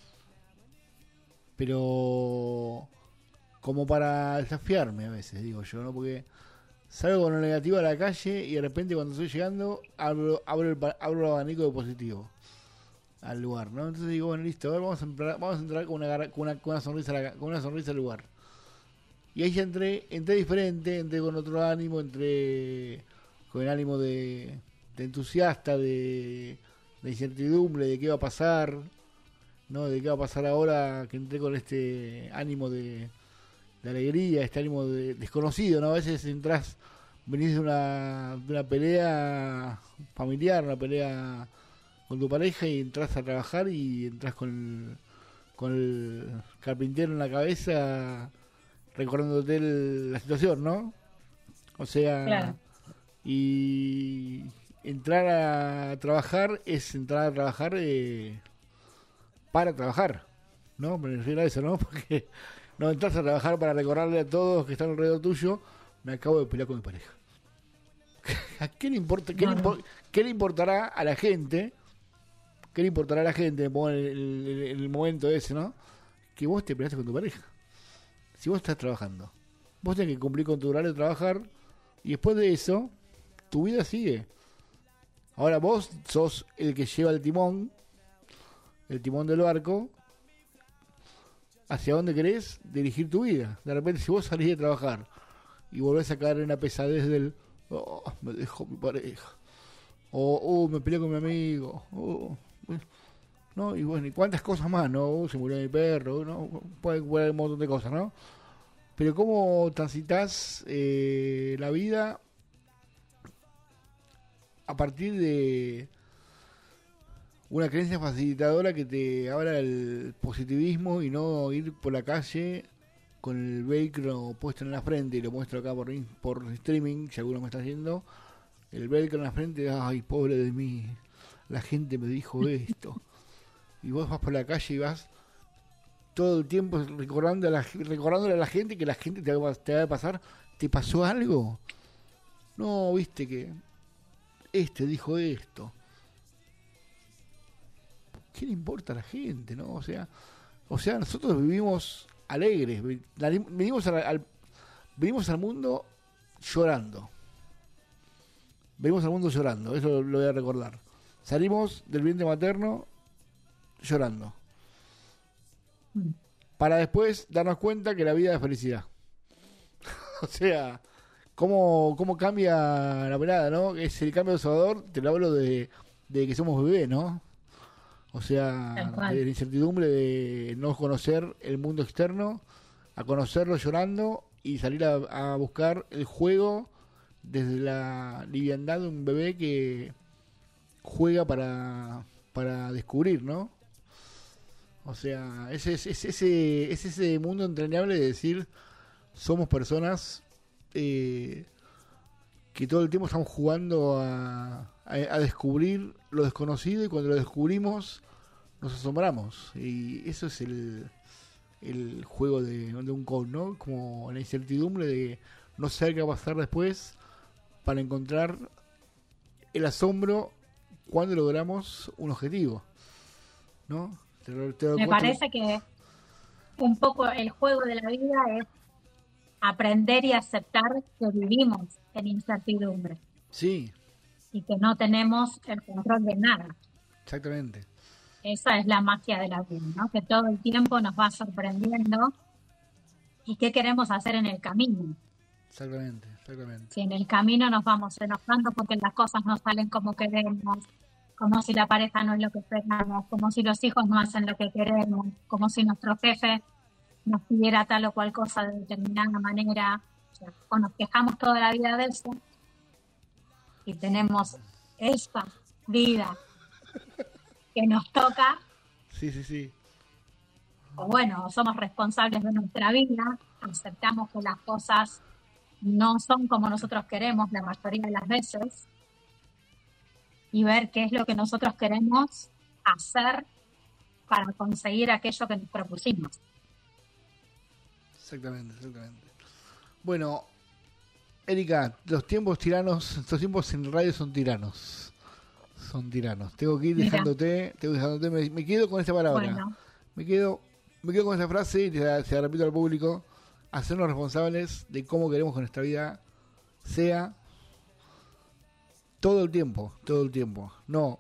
Pero como para desafiarme a veces, digo yo, ¿no? Porque salgo con lo negativo a la calle y de repente cuando estoy llegando abro el abanico de positivo al lugar, ¿no? Entonces digo, bueno, listo, a ver, vamos a entrar con una sonrisa al lugar. Y ahí ya entré diferente, entré con otro ánimo, entré con el ánimo de entusiasta, de incertidumbre, de qué va a pasar, ¿no? De qué va a pasar ahora que entré con este ánimo de alegría, este ánimo de desconocido, ¿no? A veces venís de una pelea familiar, una pelea con tu pareja y entras a trabajar y entras con con el carpintero en la cabeza recordándote la situación, ¿no? O sea,
Claro.
y entrar a trabajar es entrar a trabajar para trabajar, ¿no? Me refiero a eso, ¿no? Porque no entras a trabajar para recordarle a todos que están alrededor tuyo, me acabo de pelear con mi pareja. ¿A qué le importa? ¿Qué le importará a la gente? ¿Qué le importará a la gente en el momento ese, ¿no? Que vos te peleaste con tu pareja. Si vos estás trabajando, vos tenés que cumplir con tu horario de trabajar y después de eso, tu vida sigue. Ahora vos sos el que lleva el timón del barco, hacia dónde querés dirigir tu vida. De repente, si vos salís de trabajar y volvés a caer en la pesadez del me dejó mi pareja, o me peleé con mi amigo, ¿no? Y bueno, y cuántas cosas más, ¿no? Se murió mi perro, ¿no? Puede haber un montón de cosas, ¿no? Pero cómo transitas la vida a partir de una creencia facilitadora que te abra el positivismo y no ir por la calle con el velcro puesto en la frente, y lo muestro acá por streaming, si alguno me está haciendo, el velcro en la frente, ay, pobre de mí, la gente me dijo esto. Y vos vas por la calle y vas todo el tiempo recordándole a la gente que la gente te va a pasar, ¿te pasó algo? No, viste que dijo esto. ¿Qué le importa a la gente, no? O sea, nosotros vivimos alegres, venimos al mundo llorando. Venimos al mundo llorando, eso lo voy a recordar. Salimos del vientre materno llorando. Para después darnos cuenta que la vida es felicidad. O sea, ¿cómo cambia la mirada, no? Es el cambio de Salvador, te lo hablo de que somos bebés, ¿no? O sea, de la incertidumbre de no conocer el mundo externo, a conocerlo llorando y salir a buscar el juego desde la liviandad de un bebé que juega para descubrir, ¿no? O sea, es ese mundo entrañable de decir, somos personas que todo el tiempo estamos jugando a descubrir lo desconocido, y cuando lo descubrimos nos asombramos. Y eso es el juego de un coach, ¿no? Como la incertidumbre de no saber qué va a pasar después, para encontrar el asombro cuando logramos un objetivo, ¿no?
Me parece que un poco el juego de la vida es aprender y aceptar que vivimos en incertidumbre.
Sí.
Y que no tenemos el control de nada.
Exactamente.
Esa es la magia de la vida, ¿no? Que todo el tiempo nos va sorprendiendo y qué queremos hacer en el camino.
Exactamente.
Si en el camino nos vamos enojando porque las cosas no salen como queremos, como si la pareja no es lo que esperamos, como si los hijos no hacen lo que queremos, como si nuestro jefe nos pidiera tal o cual cosa de determinada manera, o nos quejamos toda la vida de eso, y tenemos esta vida que nos toca.
Sí.
O bueno, somos responsables de nuestra vida, aceptamos que las cosas no son como nosotros queremos la mayoría de las veces, y ver qué es lo que nosotros queremos hacer para conseguir aquello que nos propusimos.
Exactamente. Bueno, Erika, los tiempos en radio son tiranos. Tengo que ir dejándote, me quedo con esta palabra.
Bueno.
Me quedo con esta frase y se la repito al público: hacernos responsables de cómo queremos que nuestra vida sea todo el tiempo. No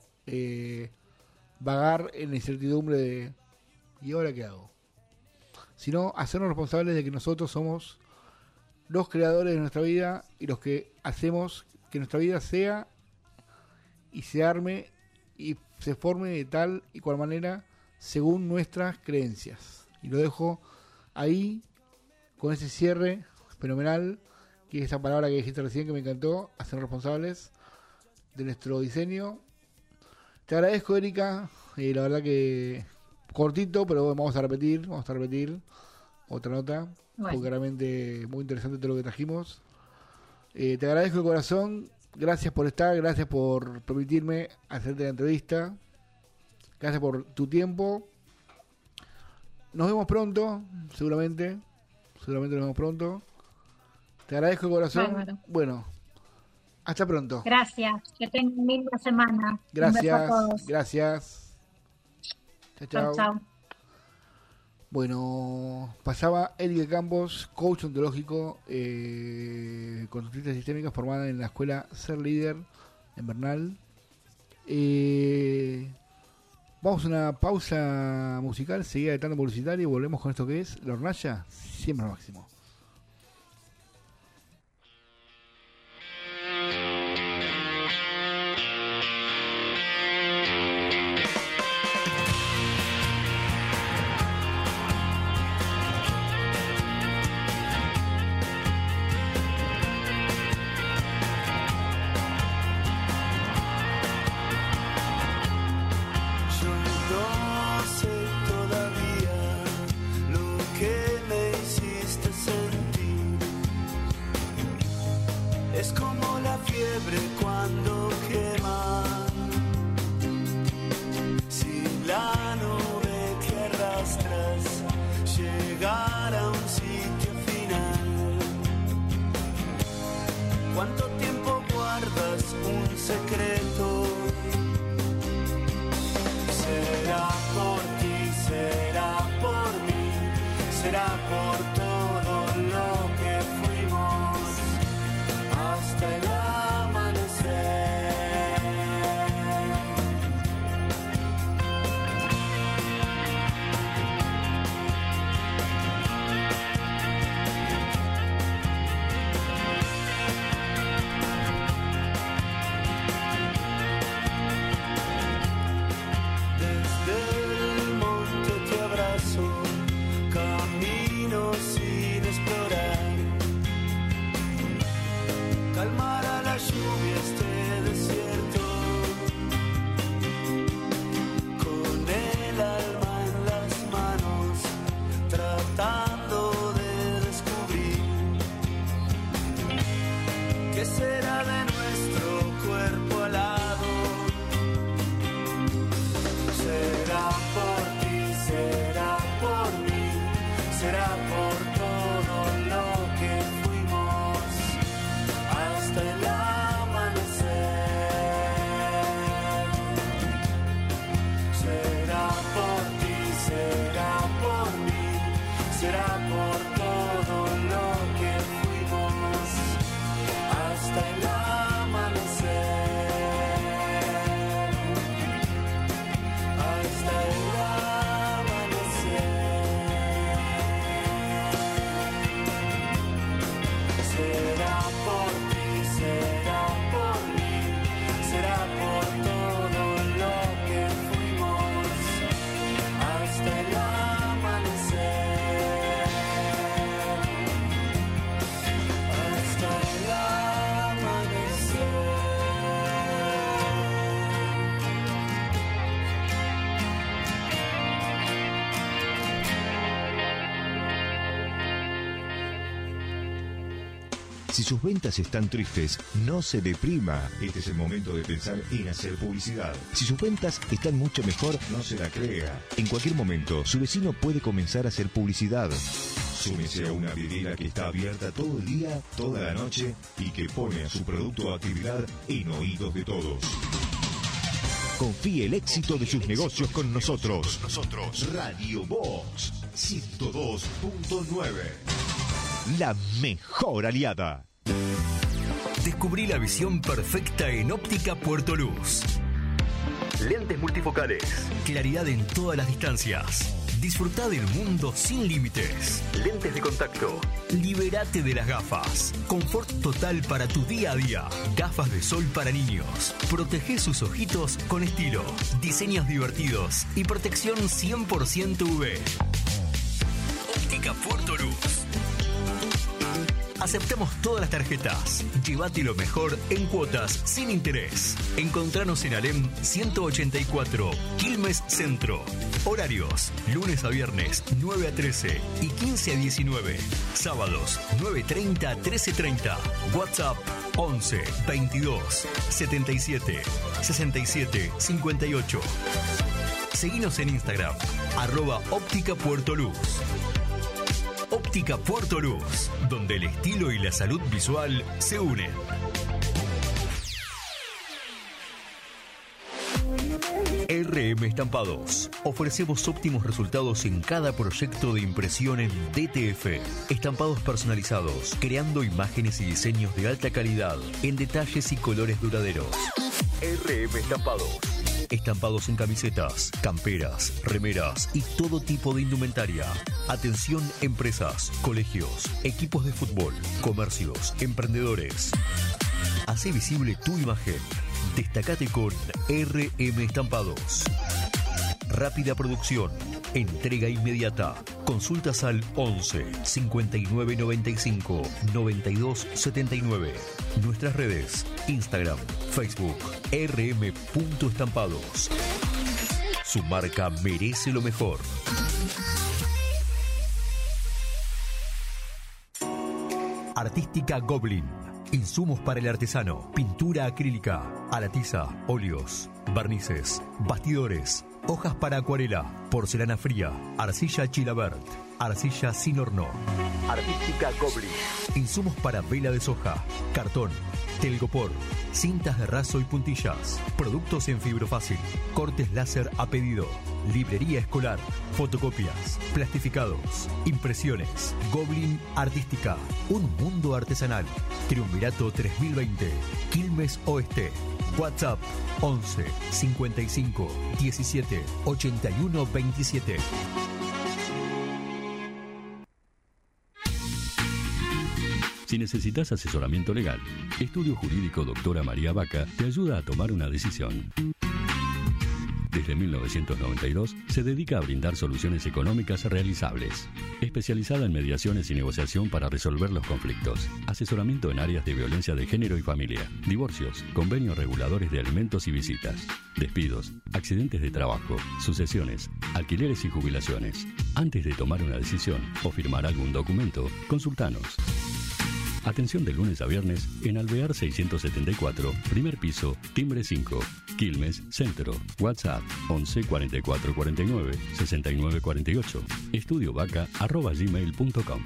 vagar en la incertidumbre de ¿y ahora qué hago? Sino hacernos responsables de que nosotros somos los creadores de nuestra vida y los que hacemos que nuestra vida sea y se arme y se forme de tal y cual manera según nuestras creencias. Y lo dejo ahí con ese cierre fenomenal, que es esa palabra que dijiste recién que me encantó: hacer responsables de nuestro diseño. Te agradezco, Erika, la verdad que cortito, pero vamos a repetir otra nota,
Bueno.
porque realmente muy interesante todo lo que trajimos. Te agradezco de corazón, gracias por estar, gracias por permitirme hacerte la entrevista, gracias por tu tiempo. Nos vemos pronto, seguramente nos vemos pronto. Te agradezco de corazón.
Bárbaro.
Bueno, hasta pronto.
Gracias. Que tengan una linda semana. Un
Gracias,
beso a todos.
gracias. Chao,
Chao,
chao.
chao.
Bueno, pasaba Erika Campos, coach ontológico, conductista sistémica formada en la escuela Ser Líder en Bernal. Vamos a una pausa musical, seguida de tanto publicitario y volvemos con esto que es La Hornalla, siempre al máximo.
Yo no sé todavía lo que me hiciste sentir. Es como la fiebre cuando quema. Si la nube que arrastras llegara a un sitio final, ¿cuánto tiempo guardas un secreto? Será por ti, será por mí, será por todo lo que fuimos hasta el amanecer. Desde el monte te abrazo, camino sin explorar. Calmará la lluvia este desierto, con el alma en las manos, tratando de descubrir qué será de nuestro cuerpo alado. Será por ti, será por mí, será por todo lo que fuimos hasta el amanecer. Será por ti, será por mí, será por todo lo que fuimos hasta el amanecer. Hasta el amanecer. Será por ti, será por mí, será por todo lo que fuimos hasta el amanecer. Hasta el amanecer.
Si sus ventas están tristes, no se deprima. Este es el momento de pensar en hacer publicidad. Si sus ventas están mucho mejor, no se la crea. En cualquier momento, su vecino puede comenzar a hacer publicidad. Súmese a una vidriera que está abierta todo el día, toda la noche y que pone a su producto o actividad en oídos de todos. Confíe el éxito de sus negocios con nosotros. Radio Box 102.9. La mejor aliada.
Descubrí la visión perfecta en Óptica Puerto Luz. Lentes multifocales. Claridad en todas las distancias. Disfrutá del mundo sin límites. Lentes de contacto. Libérate de las gafas. Confort total para tu día a día. Gafas de sol para niños. Protege sus ojitos con estilo. Diseños divertidos y protección 100% UV. Óptica Puerto Luz. Aceptamos todas las tarjetas. Llévate lo mejor en cuotas sin interés. Encontranos en Alem 184, Quilmes Centro. Horarios: lunes a viernes 9 a 13 y 15 a 19. Sábados 9:30 a 13:30. WhatsApp 11 22 77 67 58. Seguinos en Instagram, @Óptica Puerto Luz. Óptica Puerto Luz, donde el estilo y la salud visual se unen. RM Estampados. Ofrecemos óptimos resultados en cada proyecto de impresión en DTF. Estampados personalizados, creando imágenes y diseños de alta calidad en detalles y colores duraderos. RM Estampados. Estampados en camisetas, camperas, remeras y todo tipo de indumentaria. Atención empresas, colegios, equipos de fútbol, comercios, emprendedores. Hace visible tu imagen. Destacate con RM Estampados. Rápida producción. Entrega inmediata. Consultas al 11 59 95 92 79. Nuestras redes: Instagram, Facebook, rm.estampados. Su marca merece lo mejor. Artística Goblin. Insumos para el artesano. Pintura acrílica, a la tiza, óleos, barnices, bastidores, hojas para acuarela, porcelana fría, arcilla Chilabert, arcilla sin horno. Artística Goblin. Insumos para vela de soja, cartón, telgopor, cintas de raso y puntillas, productos en fibrofácil, cortes láser a pedido, librería escolar, fotocopias, plastificados, impresiones. Goblin Artística, un mundo artesanal. Triunvirato 3020, Quilmes Oeste. WhatsApp 11 55 17 81 27.
Si necesitas asesoramiento legal, Estudio Jurídico Doctora María Vaca te ayuda a tomar una decisión. Desde 1992 se dedica a brindar soluciones económicas realizables. Especializada en mediaciones y negociación para resolver los conflictos. Asesoramiento en áreas de violencia de género y familia. Divorcios, convenios reguladores de alimentos y visitas. Despidos, accidentes de trabajo, sucesiones, alquileres y jubilaciones. Antes de tomar una decisión o firmar algún documento, consultanos. Atención de lunes a viernes en Alvear 674, primer piso, timbre 5, Quilmes, Centro. WhatsApp 11 44 49 69 48. estudiovaca@gmail.com.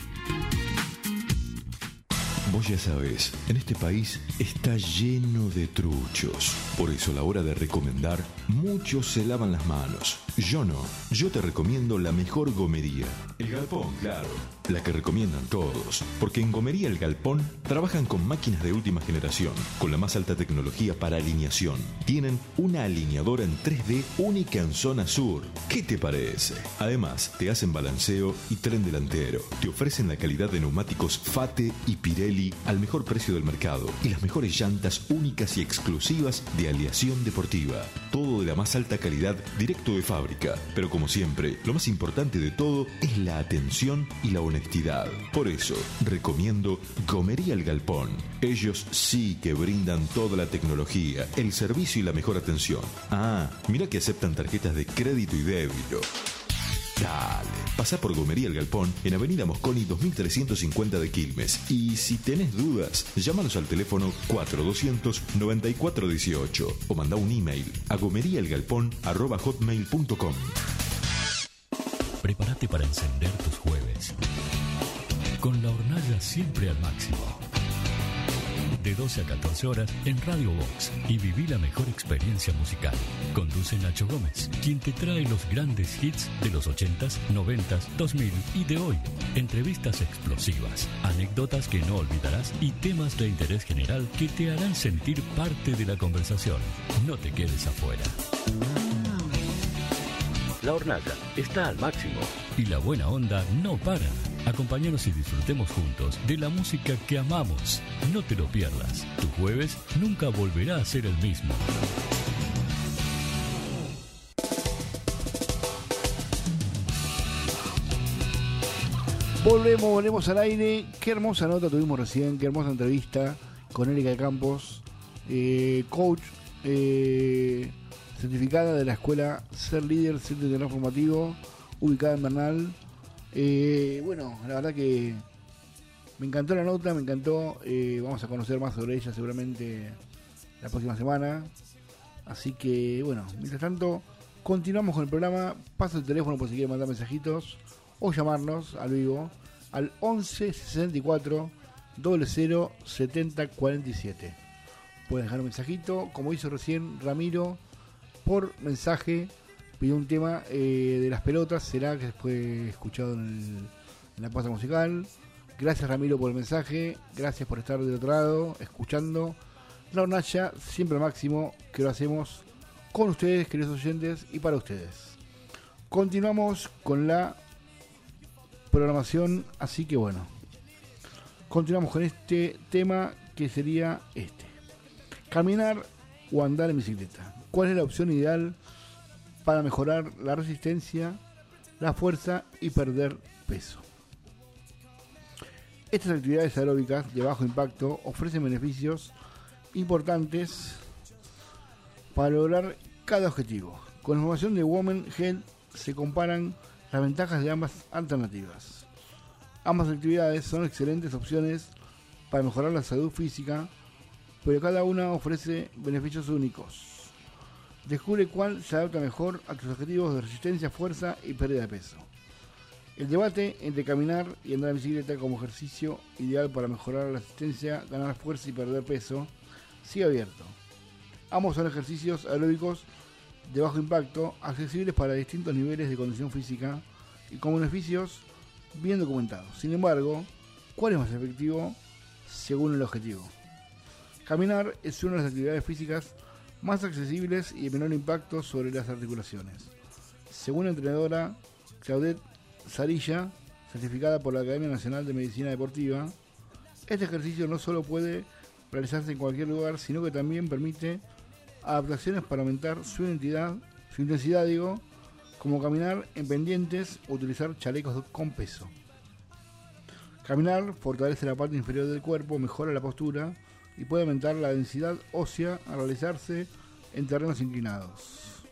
Vos ya sabés, en este país está lleno de truchos. Por eso a la hora de recomendar, muchos se lavan las manos. Yo no. Yo te recomiendo la mejor gomería. El Galpón, claro. La que recomiendan todos. Porque en Gomería El Galpón trabajan con máquinas de última generación, con la más alta tecnología para alineación. Tienen una alineadora en 3D única en zona sur. ¿Qué te parece? Además, te hacen balanceo y tren delantero. Te ofrecen la calidad de neumáticos Fate y Pirelli al mejor precio del mercado y las mejores llantas únicas y exclusivas de aleación deportiva. Todo de la más alta calidad, directo de fábrica. Pero como siempre, lo más importante de todo es la atención y la honestidad. Por eso, recomiendo Gomería El Galpón. Ellos sí que brindan toda la tecnología, el servicio y la mejor atención. Ah, mira que aceptan tarjetas de crédito y débito. Dale, pasá por Gomería El Galpón en Avenida Mosconi 2350 de Quilmes. Y si tenés dudas, llámanos al teléfono 4200-9418 o mandá un email a gomeriaelgalpón@hotmail.com.
Prepárate para encender tus jueves con la hornalla siempre al máximo. De 12 a 14 horas en Radio Vox y viví la mejor experiencia musical. Conduce Nacho Gómez, quien te trae los grandes hits de los 80s, 90s, 2000 y de hoy. Entrevistas explosivas, anécdotas que no olvidarás y temas de interés general que te harán sentir parte de la conversación. No te quedes afuera.
La hornalla está al máximo.
Y la buena onda no para. Acompáñanos y disfrutemos juntos de la música que amamos. No te lo pierdas. Tu jueves nunca volverá a ser el mismo.
Volvemos al aire. Qué hermosa nota tuvimos recién, qué hermosa entrevista con Erika Campos, coach certificada de la escuela Ser Líder, Centro Integral Formativo, ubicada en Bernal. Bueno, la verdad que me encantó la nota, me encantó. Vamos a conocer más sobre ella seguramente la próxima semana. Así que, bueno, mientras tanto, continuamos con el programa. Paso el teléfono por si quieren mandar mensajitos o llamarnos al vivo al 11 64 00 70 47. Pueden dejar un mensajito, como hizo recién Ramiro, por mensaje. Pidió un tema de las pelotas, será que fue escuchado en la pausa musical. Gracias, Ramiro, por el mensaje. Gracias por estar del otro lado, escuchando La Hornalla, siempre al máximo, que lo hacemos con ustedes, queridos oyentes, y para ustedes. Continuamos con la programación, así que bueno, continuamos con este tema que sería este: caminar o andar en bicicleta. ¿Cuál es la opción ideal para mejorar la resistencia, la fuerza y perder peso? Estas actividades aeróbicas de bajo impacto ofrecen beneficios importantes para lograr cada objetivo. Con la información de Women Health se comparan las ventajas de ambas alternativas. Ambas actividades son excelentes opciones para mejorar la salud física, pero cada una ofrece beneficios únicos. Descubre cuál se adapta mejor a tus objetivos de resistencia, fuerza y pérdida de peso. El debate entre caminar y andar en bicicleta como ejercicio ideal para mejorar la resistencia, ganar fuerza y perder peso sigue abierto. Ambos son ejercicios aeróbicos de bajo impacto, accesibles para distintos niveles de condición física y con beneficios bien documentados. Sin embargo, ¿cuál es más efectivo según el objetivo? Caminar es una de las actividades físicas más accesibles y de menor impacto sobre las articulaciones. Según la entrenadora Claudette Sarilla, certificada por la Academia Nacional de Medicina Deportiva, este ejercicio no solo puede realizarse en cualquier lugar, sino que también permite adaptaciones para aumentar su intensidad, como caminar en pendientes o utilizar chalecos con peso. Caminar fortalece la parte inferior del cuerpo, mejora la postura y puede aumentar la densidad ósea al realizarse en terrenos inclinados.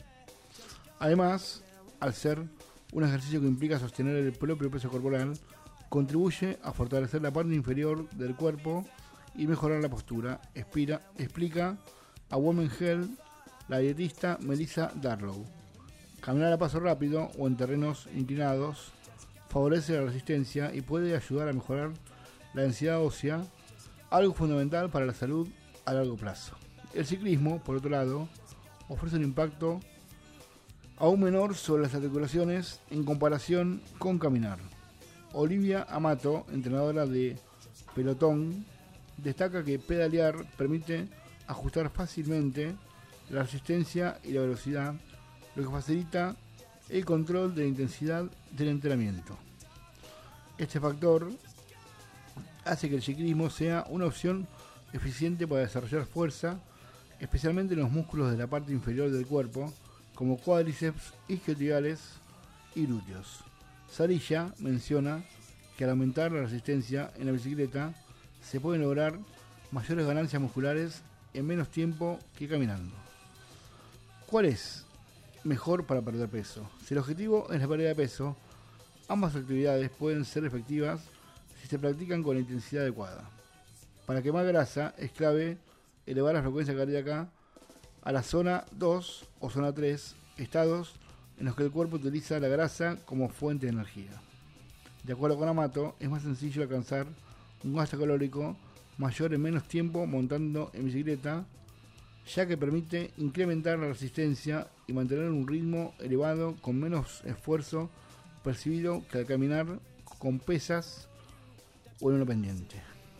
Además, al ser un ejercicio que implica sostener el propio peso corporal, contribuye a fortalecer la parte inferior del cuerpo y mejorar la postura, explica a Women Health la dietista Melissa Darlow. Caminar a paso rápido o en terrenos inclinados favorece la resistencia y puede ayudar a mejorar la densidad ósea, algo fundamental para la salud a largo plazo. El ciclismo, por otro lado, ofrece un impacto aún menor sobre las articulaciones en comparación con caminar. Olivia Amato, entrenadora de pelotón, destaca que pedalear permite ajustar fácilmente la resistencia y la velocidad, lo que facilita el control de la intensidad del entrenamiento. Este factor hace que el ciclismo sea una opción eficiente para desarrollar fuerza, especialmente en los músculos de la parte inferior del cuerpo, como cuádriceps, isquiotibiales y glúteos. Sarilla menciona que al aumentar la resistencia en la bicicleta se pueden lograr mayores ganancias musculares en menos tiempo que caminando. ¿Cuál es mejor para perder peso? Si el objetivo es la pérdida de peso, ambas actividades pueden ser efectivas si se practican con la intensidad adecuada. Para quemar grasa es clave elevar la frecuencia cardíaca a la zona 2 o zona 3, estados en los que el cuerpo utiliza la grasa como fuente de energía. De acuerdo con Amato, es más sencillo alcanzar un gasto calórico mayor en menos tiempo montando en bicicleta, ya que permite incrementar la resistencia y mantener un ritmo elevado con menos esfuerzo percibido que al caminar con pesas o en una pendiente.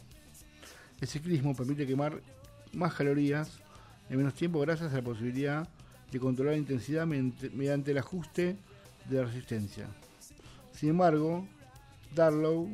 El ciclismo permite quemar más calorías en menos tiempo gracias a la posibilidad de controlar la intensidad mediante el ajuste de la resistencia. Sin embargo, Darlow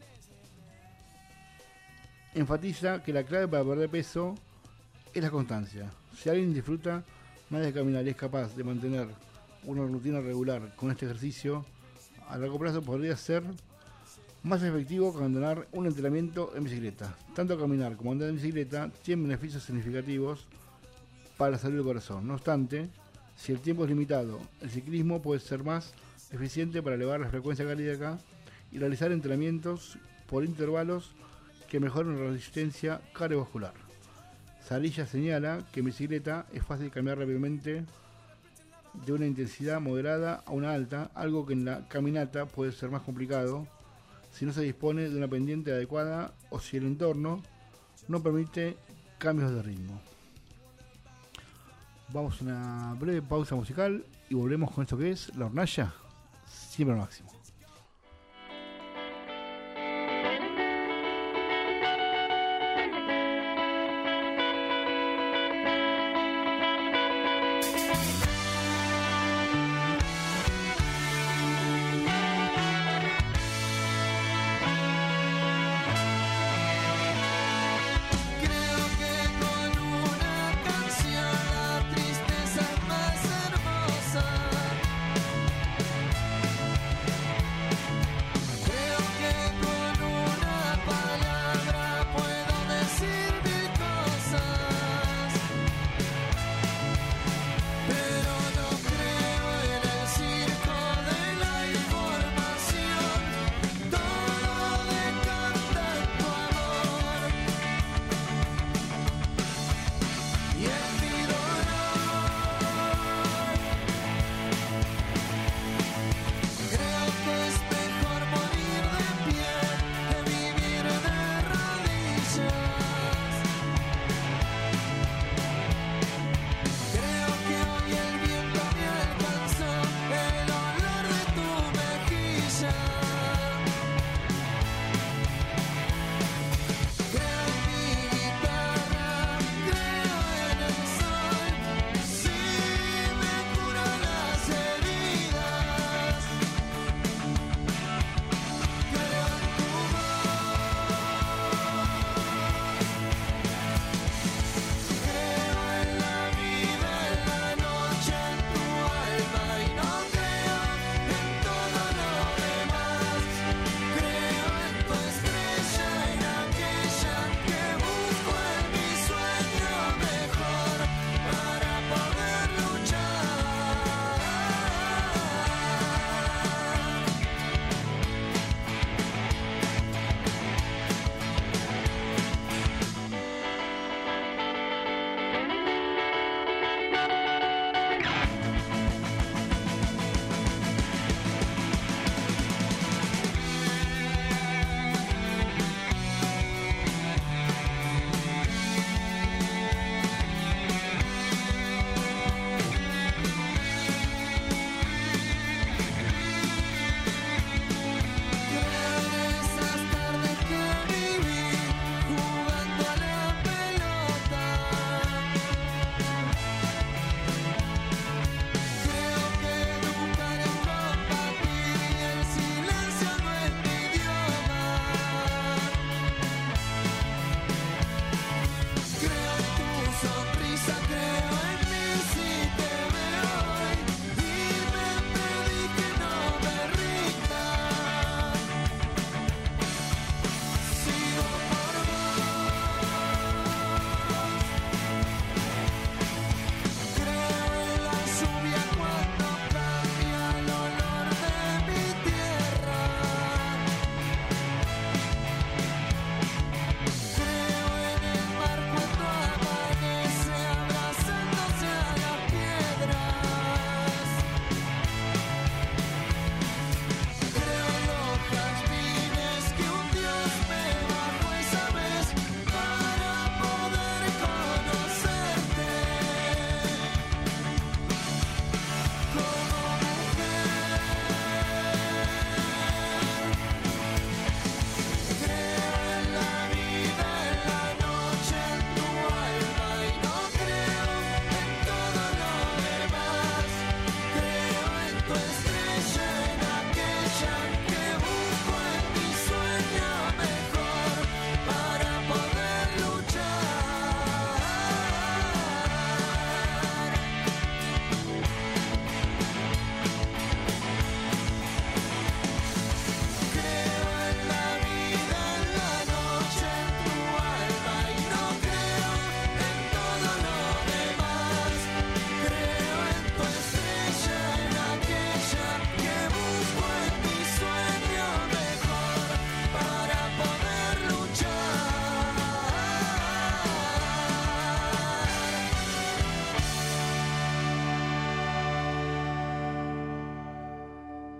enfatiza que la clave para perder peso es la constancia. Si alguien disfruta más de caminar y es capaz de mantener una rutina regular con este ejercicio, a largo plazo podría ser más efectivo que abandonar un entrenamiento en bicicleta. Tanto caminar como andar en bicicleta tienen beneficios significativos para la salud del corazón. No obstante, si el tiempo es limitado, el ciclismo puede ser más eficiente para elevar la frecuencia cardíaca y realizar entrenamientos por intervalos que mejoren la resistencia cardiovascular. Sarilla señala que en bicicleta es fácil cambiar rápidamente de una intensidad moderada a una alta, algo que en la caminata puede ser más complicado si no se dispone de una pendiente adecuada o si el entorno no permite cambios de ritmo. Vamos a una breve pausa musical y volvemos con esto que es La Hornalla, siempre al máximo.
Tristeza es más hermosa.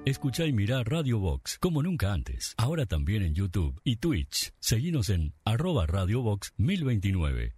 Escuchá y mirá Radio Box como nunca antes. Ahora también en YouTube y Twitch. Seguinos en @RadioVox 1029.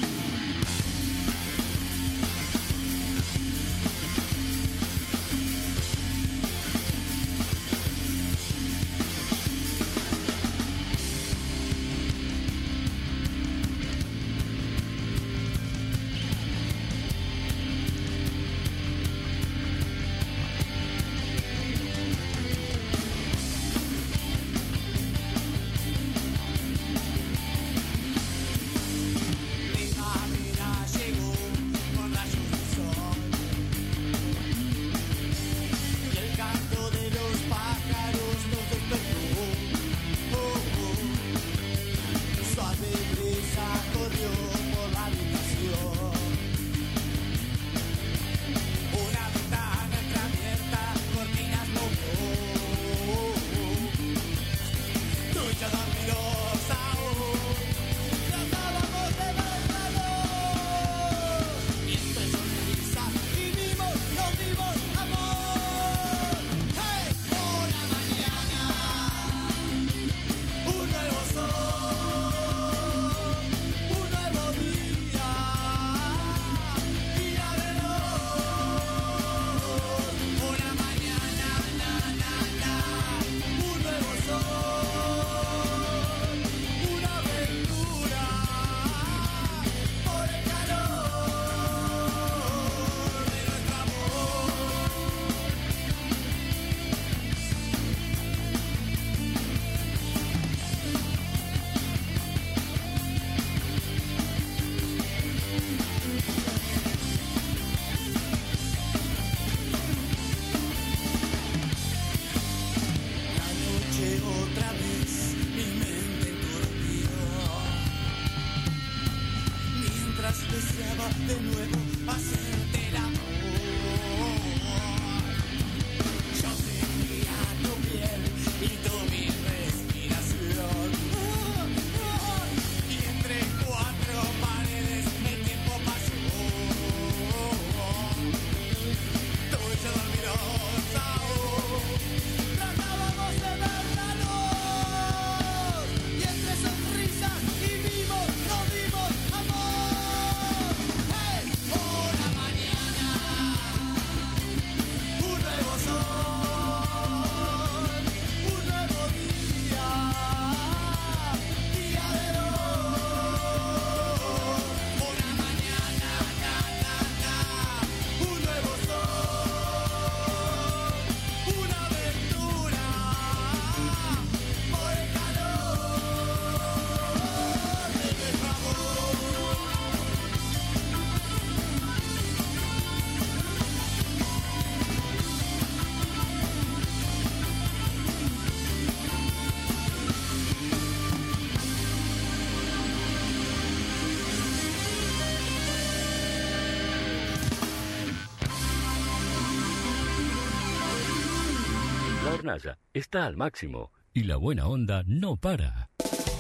Está al máximo
y la buena onda no para.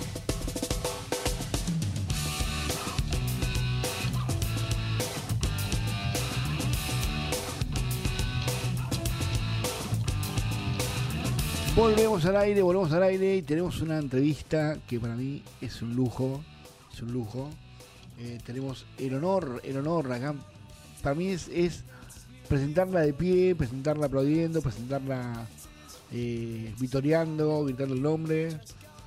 Volvemos al aire y tenemos una entrevista que para mí es un lujo, tenemos el honor acá, para mí es presentarla de pie, presentarla aplaudiendo, presentarla vitoreando, gritando el nombre,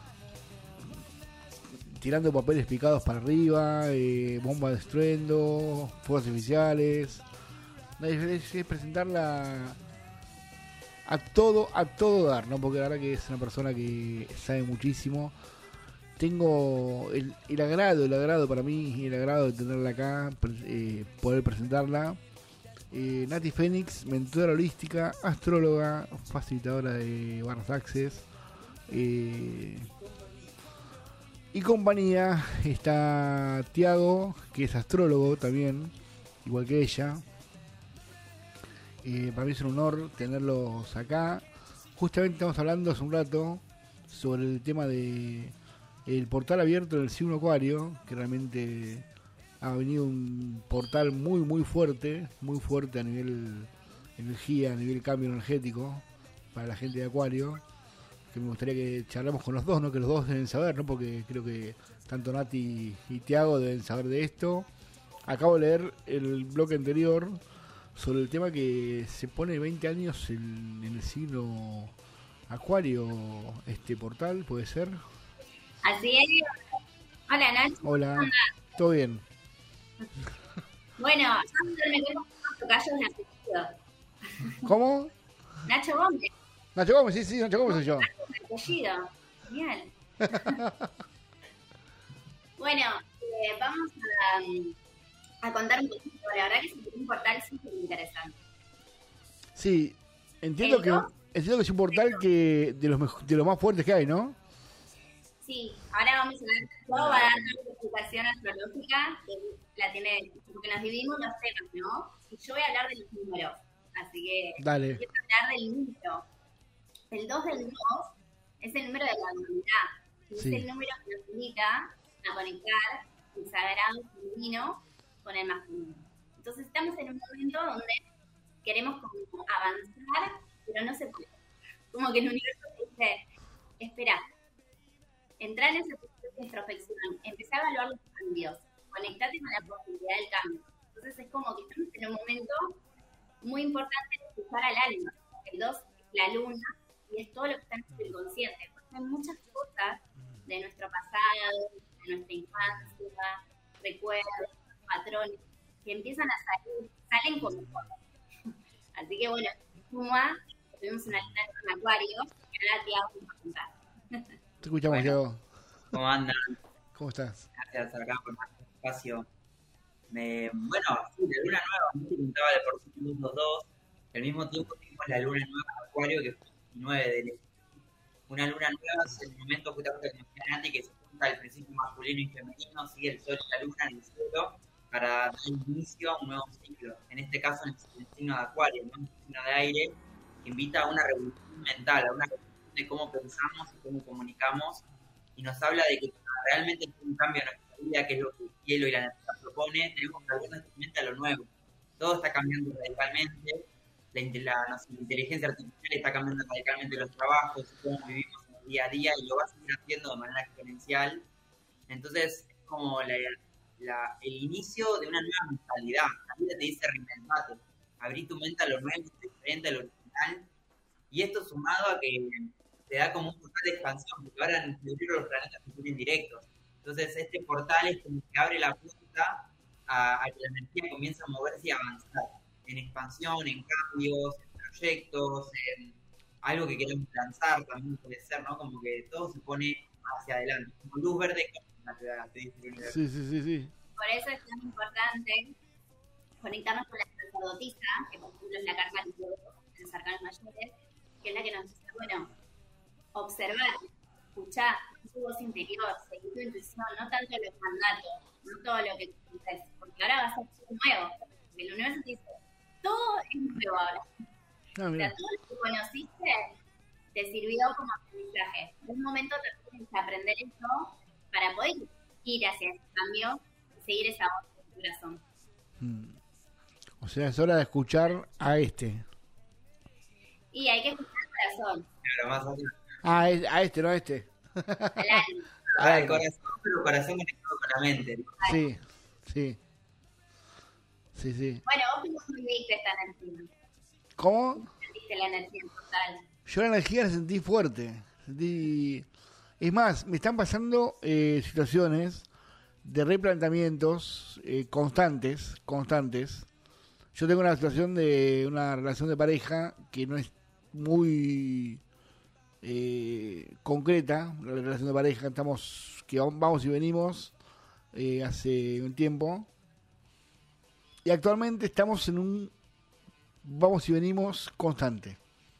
tirando papeles picados para arriba, bombas de estruendo, fuegos artificiales. Es presentarla a todo dar, ¿no? Porque la verdad que es una persona que sabe muchísimo. Tengo el agrado para mí, el agrado de tenerla acá, poder presentarla. Nati Fénix, mentora holística, astróloga, facilitadora de Barras Access y compañía. Está Tiago, que es astrólogo también, igual que ella. Para mí es un honor tenerlos acá. Justamente estamos hablando hace un rato sobre el tema de el portal abierto del signo Acuario, que realmente ha venido un portal muy fuerte a nivel energía, a nivel cambio energético. para la gente de Acuario, que me gustaría que charlemos con los dos, ¿no? Que los dos deben saber, ¿no? Porque creo que tanto Nati y Tiago deben saber de esto. Acabo de leer el bloque anterior sobre el tema que se pone 20 años en el signo Acuario, este portal, ¿puede ser?
Así es. Hola, Nacho.
Hola, ¿todo bien?
Bueno, yo me cuento con tocayos de apellido.
¿Cómo?
Nacho Gómez.
Nacho Gómez, sí, Nacho Gómez soy yo.
De apellido. Genial. Bueno, vamos a contar un poquito. La verdad que es un portal súper interesante.
Sí, entiendo que es un portal que de los más fuertes que hay, ¿no?
Sí, ahora vamos a ver, todo va a dar una explicación astrológica que la tiene, porque nos dividimos los temas, ¿no? Y yo voy a hablar de los números, así que
Dale.
empiezo a hablar del número. El 2 del 2 es el número de la humanidad, y
Sí.
es el número que nos indica a conectar el sagrado femenino con el masculino. Entonces estamos en un momento donde queremos como avanzar, pero no se puede. Como que el universo te dice, espera, entrar en ese proceso de introspección, empezar a evaluar los cambios, conectarte con la posibilidad del cambio. Entonces es como que estamos en un momento muy importante de escuchar al alma. El 2 es la luna y es todo lo que está en nuestro inconsciente. Porque hay muchas cosas de nuestro pasado, de nuestra infancia, recuerdos, patrones, que empiezan a salir, salen como cosas. Así que bueno, suma, tuvimos una luna en Acuario, que ahora te hago a contar.
Te escuchamos, Diego.
¿Cómo andan?
¿Cómo estás?
Gracias acá por más espacio. Bueno, sí, la luna nueva, me preguntaba de por sí los dos. Al mismo tiempo tenemos la luna nueva en Acuario, que es el 19 de una luna nueva es el momento justamente que mencioné antes, que se junta el principio masculino y femenino, sigue el sol y la luna en el cielo, para dar inicio a un nuevo ciclo. En este caso, en el signo de Acuario, ¿no? Un signo de aire, que invita a una revolución mental, a una revolución de cómo pensamos y cómo comunicamos, y nos habla de que realmente es un cambio en nuestra vida, que es lo que el cielo y la naturaleza propone, tenemos que abrir nuestra mente a lo nuevo. Todo está cambiando radicalmente, la inteligencia artificial está cambiando radicalmente los trabajos, cómo vivimos en el día a día, y lo va a seguir haciendo de manera exponencial. Entonces, es como el inicio de una nueva mentalidad. La vida te dice reinventate, abrí tu mente a lo nuevo, diferente a lo original, y esto sumado a que te da como un portal de expansión, porque ahora en febrero los planetas se ponen directos. Entonces este portal es como que abre la puerta a que la energía comience a moverse y a avanzar en expansión, en cambios, en proyectos, en algo que queremos lanzar también puede ser, ¿no? Como que todo se pone hacia adelante, como luz verde que te dice el universo.
Sí.
Por eso es tan importante conectarnos con la sacerdotisa, que por ejemplo es la carta de los arcanos mayores, que es la que nos dice, bueno, observar, escuchar tu voz interior, seguir tu intuición, no tanto los mandatos, no todo lo que tú dices, porque ahora va a ser todo nuevo. Porque el universo te dice, todo es nuevo ahora. O sea, todo lo que conociste te sirvió como aprendizaje. En un momento te tienes que aprender eso para poder ir hacia ese cambio y seguir esa voz de tu corazón.
O sea, es hora de escuchar a este.
Y hay que escuchar el corazón.
Pero más allá.
Ah, a este, no a este.
Al alma.
Ahora el corazón, pero el corazón conectado con la mente.
Sí.
Bueno, vos cómo viviste esta energía.
¿Cómo?
Sentiste la energía total.
Yo la energía la sentí fuerte. Es más, me están pasando situaciones de replanteamientos constantes. Yo tengo una situación de una relación de pareja que no es muy concreta. La relación de pareja, que vamos y venimos hace un tiempo. Y actualmente estamos en un vamos y venimos constante,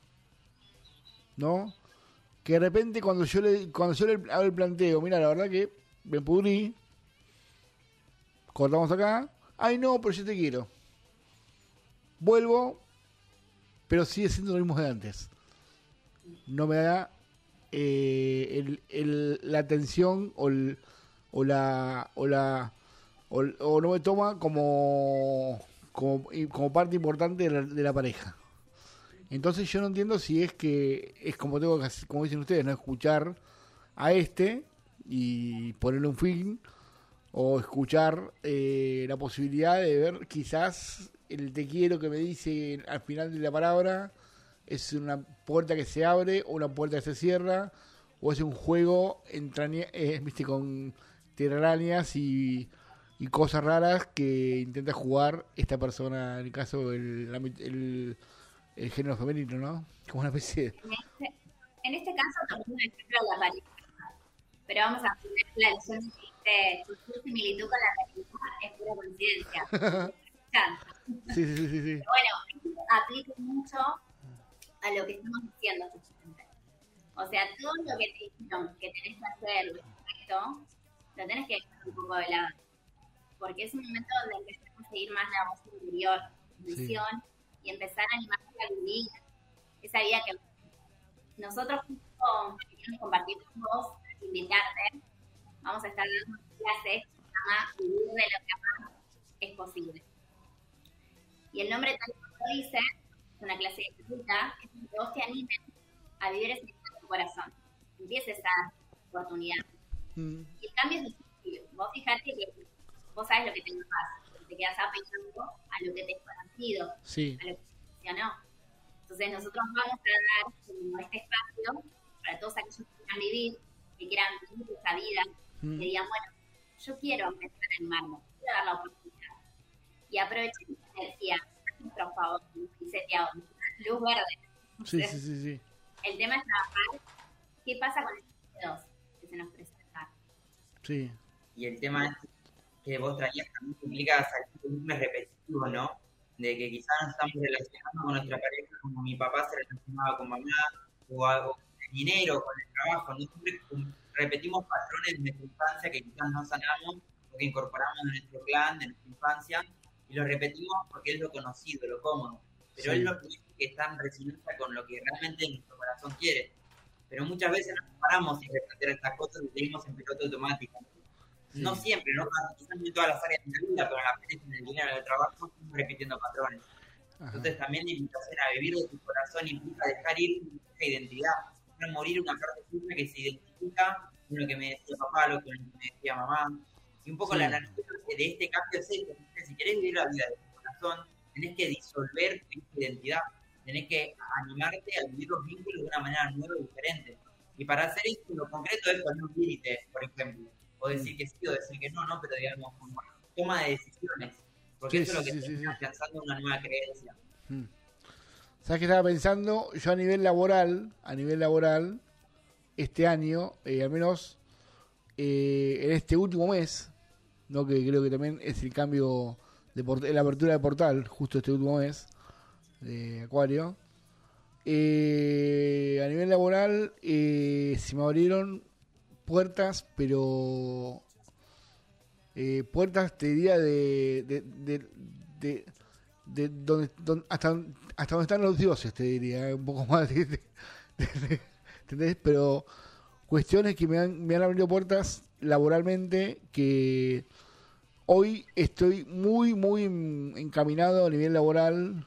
¿no? Que de repente cuando yo le hago el planteo, mira, la verdad que me pudrí, cortamos acá, ay no, pero yo te quiero, vuelvo, pero sigue siendo lo mismo de antes, no me da la atención o no me toma como parte importante de la pareja. Entonces yo no entiendo si es que es como tengo que, como dicen ustedes, no escuchar a y ponerle un fin, o escuchar la posibilidad de ver quizás el te quiero que me dice al final de la palabra es una puerta que se abre o una puerta que se cierra, o es un juego viste, con telarañas y cosas raras que intenta jugar esta persona, en el caso el género femenino, ¿no? Como una especie de...
En este caso tomamos un ejemplo de la pareja, pero vamos a poner la lección que tu similitud con la pareja es pura coincidencia.
Sí.
Pero bueno, aplica mucho a lo que estamos diciendo justamente. O sea, todo lo que te dijeron que tenés que hacer respecto, lo tenés que dejar un poco de lado. Porque es un momento donde empezamos a seguir más la voz interior, visión, y empezar a animarte a vivir esa vida que nosotros justo queremos compartir con vos, invitarte. Vamos a estar dando clases que se llama Vivir de lo que más es posible. Y el nombre tal como lo dice, es una clase gratuita, es donde vos te animes a vivir ese deseo de tu corazón. Empieces esa oportunidad. Y el cambio es difícil. Vos fijate que vos sabés lo que te pasa, te quedas apegando a lo que te es conocido, a lo que te funcionó. Entonces nosotros vamos a dar como este espacio para todos aquellos que quieran vivir, que quieran vivir esa vida, que digan, bueno, yo quiero empezar a animarme, quiero dar la oportunidad. Y aprovechen esa energía, por favor, dice Tiago, luz verde.
Sí.
El tema es trabajar qué pasa con estos dedos que se nos presentan.
Sí.
Y el tema es que vos traías también que implica salir de un repetitivo, ¿no? De que quizás nos estamos relacionando con nuestra pareja como mi papá se relacionaba con mamá, o algo con el dinero, con el trabajo, ¿no? Siempre repetimos patrones de nuestra infancia que quizás no sanamos o que incorporamos en nuestro clan, de nuestra infancia, y los repetimos porque es lo conocido, lo cómodo, pero es lo que está en resonancia con lo que realmente nuestro corazón quiere. Pero muchas veces nos paramos sin repetir estas cosas y seguimos en piloto automático. No siempre, no quizás en todas las áreas de la vida, pero en la pareja, en el dinero, en el trabajo, estamos repitiendo patrones. Entonces también la invitación a vivir de tu corazón implica dejar ir esa identidad, dejar morir una parte tuya que se identifica con lo que me decía papá, lo que me decía mamá. Y un poco la analogía de este cambio es esto: si querés vivir la vida de tu corazón, tenés que disolver tu identidad, tenés que animarte a vivir los vínculos de una manera nueva y diferente. Y para hacer esto, lo concreto es poner un límite, por ejemplo. O decir que sí o decir que no, pero digamos, como toma de decisiones. Porque eso es lo que está afianzando una nueva creencia.
¿Sabes qué estaba pensando? Yo a nivel laboral, este año, al menos en este último mes, ¿no? Que creo que también es el cambio, la apertura de portal, justo este último mes, de Acuario. A nivel laboral, se me abrieron puertas, pero puertas te diría de donde hasta donde están los dioses, te diría, un poco más ¿entendés? Pero cuestiones que me han abierto puertas laboralmente, que hoy estoy muy encaminado a nivel laboral,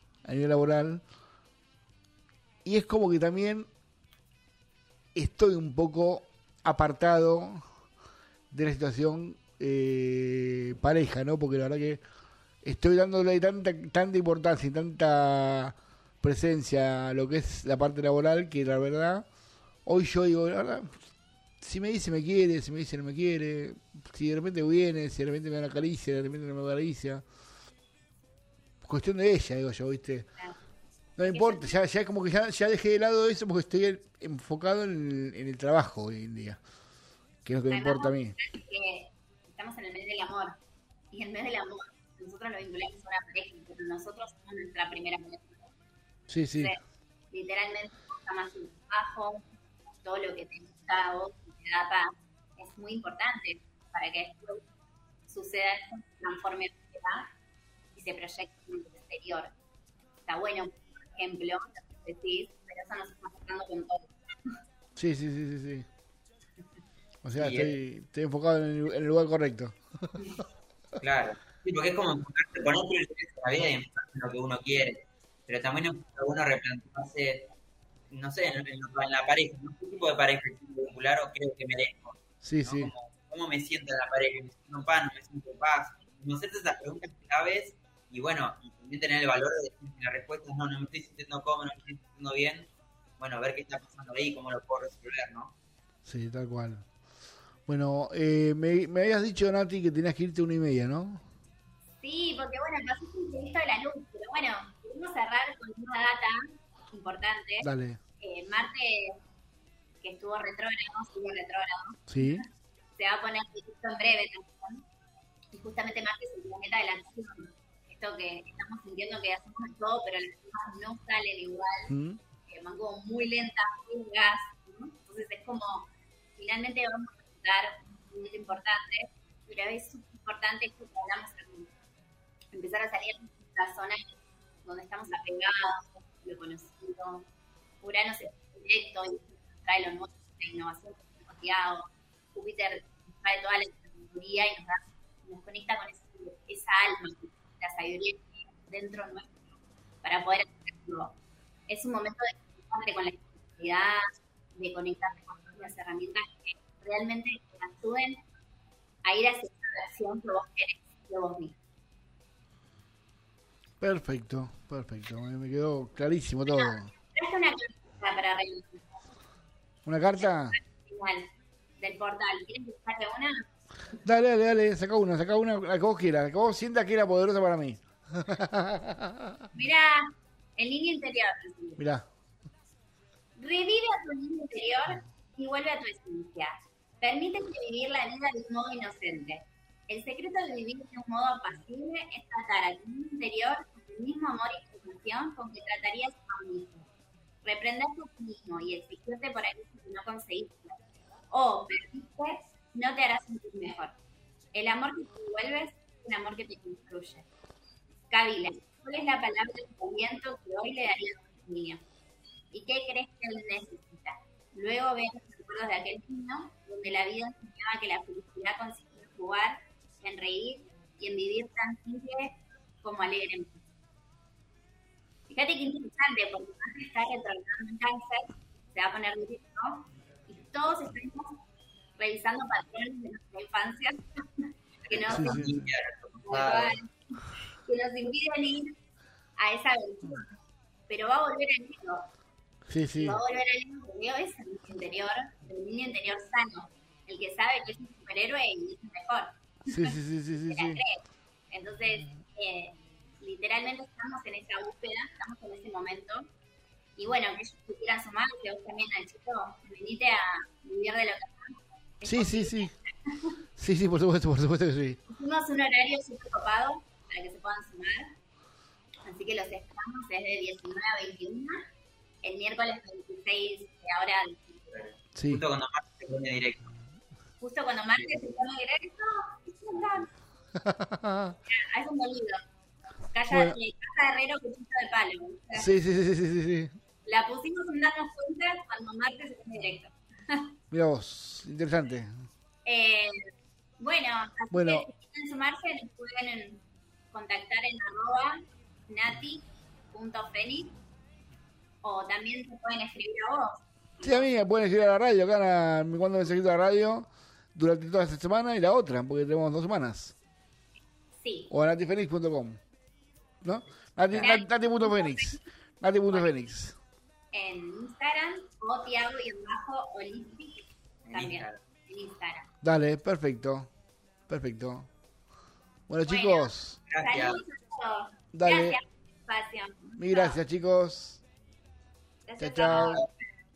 y es como que también estoy un poco apartado de la situación pareja, ¿no? Porque la verdad que estoy dándole tanta importancia y tanta presencia a lo que es la parte laboral, que la verdad, hoy yo digo, la verdad, si me dice me quiere, si me dice no me quiere, si de repente viene, si de repente me da una caricia, de repente no me da una caricia, cuestión de ella, digo yo, ¿viste? No me importa, ya es como que ya dejé de lado eso porque estoy enfocado en el trabajo hoy en día, que es lo que me importa a mí.
Estamos en el mes del amor, y en el mes del amor nosotros lo vinculamos a una pareja, pero nosotros somos nuestra primera pareja.
Sí.
Entonces, literalmente, más el trabajo, todo lo que te gusta a vos, que te da paz, es muy importante para que después suceda esto, se transforme en sociedad y se proyecte en el exterior. Está bueno, por ejemplo, lo que decís, pero eso nos está pasando con todo.
Sí. O sea, estoy enfocado en el lugar correcto.
Claro. Sí, porque es como ponerte la vida y enfocarte en lo que uno quiere. pero también es bueno replantearse, no sé, en la pareja, ¿no? ¿Qué tipo de pareja quiero vincular o creo que merezco?
Sí,
¿no?
sí.
¿Cómo me siento en la pareja? ¿Me siento en paz? ¿No me siento en paz? Como hacerte esas preguntas claves y bueno, y también tener el valor de decir que la respuesta es no me estoy sintiendo cómodo, no me estoy sintiendo bien. Bueno, a ver qué está pasando ahí y cómo lo puedo resolver, ¿no?
Sí, tal cual. Bueno, me habías dicho, Nati, que tenías que irte 1:30, ¿no?
Sí, porque bueno, pasó un imprevisto de la luz, pero bueno, queremos cerrar con una data importante.
Dale.
Marte, que estuvo retrógrado, sigue retrógrado,
Sí.
se va a poner directo en breve también. Y justamente Marte es el planeta de la acción. Esto que estamos sintiendo que hacemos todo, pero las cosas no salen igual. Van como muy lentas, muy gas, ¿no? Entonces es como, finalmente vamos a dar un punto importante, pero es súper importante esto que hablamos aquí. Empezar a salir de la zona donde estamos apegados, lo conocido. Urano se directo y trae lo nuevo, la innovación demasiado. Júpiter trae toda la sabiduría y nos conecta con esa alma, la sabiduría que hay dentro nuestro, para poder hacerlo. Es un momento de conectarte con la espiritualidad, de conectarte con todas las herramientas que realmente te ayuden a ir hacia esa versión que vos querés de vos mismo.
Perfecto. Me quedó clarísimo todo.
Traje una carta para revisar.
¿Una carta?
Igual, del portal. ¿Quieres que saque una?
Dale, saca una, la que vos quieras, la que vos sientas que era poderosa para mí.
Mirá, el niño interior.
Mirá.
Revive a tu niño interior y vuelve a tu esencia. Permítete vivir la vida de un modo inocente. El secreto de vivir de un modo apacible es tratar a tu niño interior con el mismo amor y compasión con que tratarías a un hijo. Reprenderte a ti mismo y exigirte por aquello que no conseguiste o perdiste no te hará sentir mejor. El amor que te devuelves es un amor que te construye. Kabila, ¿cuál es la palabra de aliento que hoy le darías a tu niño? ¿Y qué crees que él necesita? Luego ve los recuerdos de aquel niño donde la vida enseñaba que la felicidad consiste en jugar, en reír y en vivir tan simple como alegremente. Fíjate qué interesante, porque Marte está retrogradando en Cáncer, se va a poner directo, y todos estamos revisando patrones de nuestra infancia que nos impiden ir a esa aventura. Pero va a volver al niño.
Sí.
Va a volver al niño que veo es el niño interior sano, el que sabe que es un superhéroe y es el mejor.
Sí.
Entonces, literalmente estamos en esa búsqueda, estamos en ese momento. Y bueno, que ellos se quieran sumar, que vos también, Nachito, venite a vivir de lo que hacemos.
Sí, por supuesto que sí.
Hicimos un horario súper copado para que se puedan sumar. Así que los esperamos desde 19 a 21. El miércoles 26 de ahora.
Sí.
Justo cuando Marte se pone directo.
Justo cuando Marte se pone directo, es un boludo. Casa de herrero, cuchillo de palo. O sea,
Sí.
la pusimos sin darnos cuenta cuando Marte se pone directo.
Mira vos, interesante.
Bueno, así que si quieren sumarse, nos pueden contactar en @nati.fenix o también se pueden escribir a vos.
Sí, a mí me pueden escribir a la radio, acá me mando mensajito a la radio durante toda esta semana y la otra, porque tenemos 2 semanas.
Sí.
O a natifenix.com, ¿no? Nati.fenix. Nati.fenix.
En Instagram o Tiago_Olympic también. En Instagram.
Dale, perfecto. Bueno, chicos.
Gracias.
Saludos a todos.
Dale.
Gracias por el espacio.
Mil gracias, chicos.
Gracias a
Chao.
todos.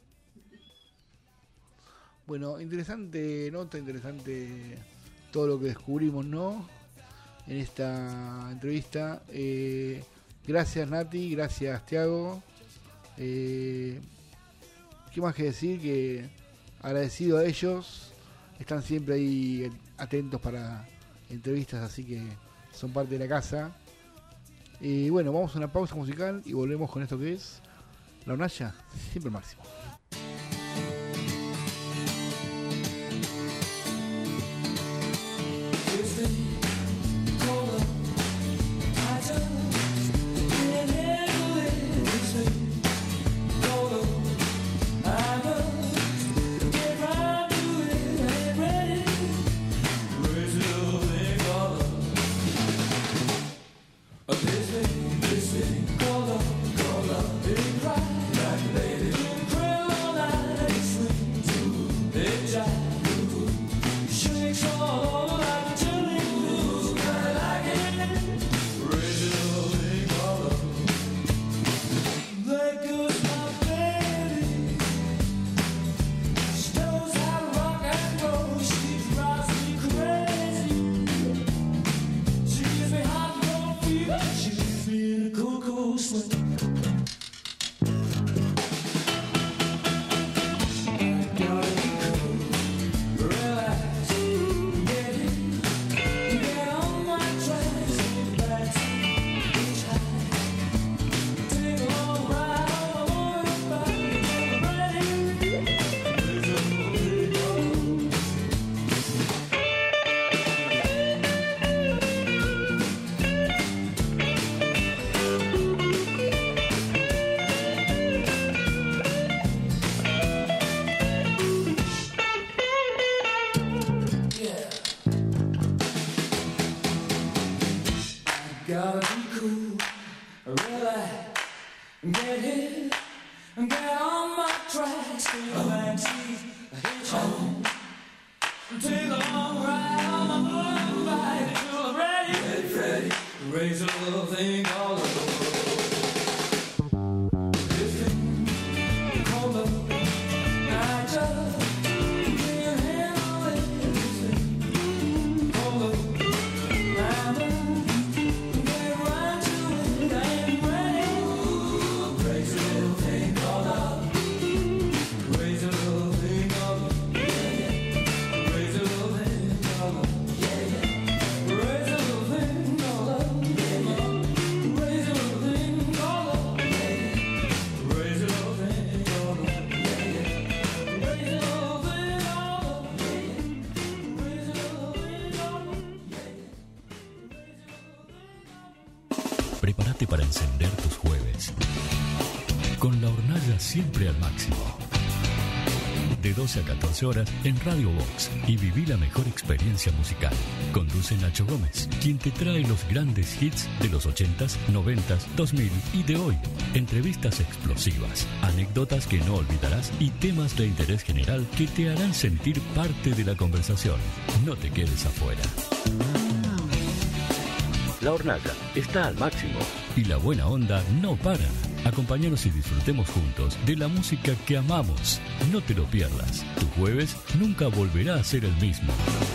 Bueno, interesante todo lo que descubrimos, ¿no? En esta entrevista. Gracias, Nati, gracias, Tiago. ¿Qué más que decir? Que agradecido a ellos. Están siempre ahí atentos para entrevistas, así que son parte de la casa. Y bueno, vamos a una pausa musical y volvemos con esto que es La Hornalla, siempre máximo.
I just can't handle it. Gotta be cool, relax, get hit, get on my tracks, take a backseat, hitch home, take a long ride on my motorbike till I'm ready, raise a little thing all over. This thing called love, I just can't handle it. This thing called love, I'm get right to it, I ain't ready. Raise a little thing called love, raise a little thing called love, raise a little thing called love, raise a little thing called love, raise a little thing called love, raise a little thing called love, raise a little thing called love, raise a little thing called love.
Prepárate para encender tus jueves. Con la hornalla siempre al máximo. De 12 a 14 horas en Radio Box y viví la mejor experiencia musical. Conduce Nacho Gómez, quien te trae los grandes hits de los 80s, 90s, 2000 y de hoy. Entrevistas explosivas, anécdotas que no olvidarás y temas de interés general que te harán sentir parte de la conversación. No te quedes afuera. La hornalla está al máximo y la buena onda no para. Acompáñanos y disfrutemos juntos de la música que amamos. No te lo pierdas. Tu jueves nunca volverá a ser el mismo.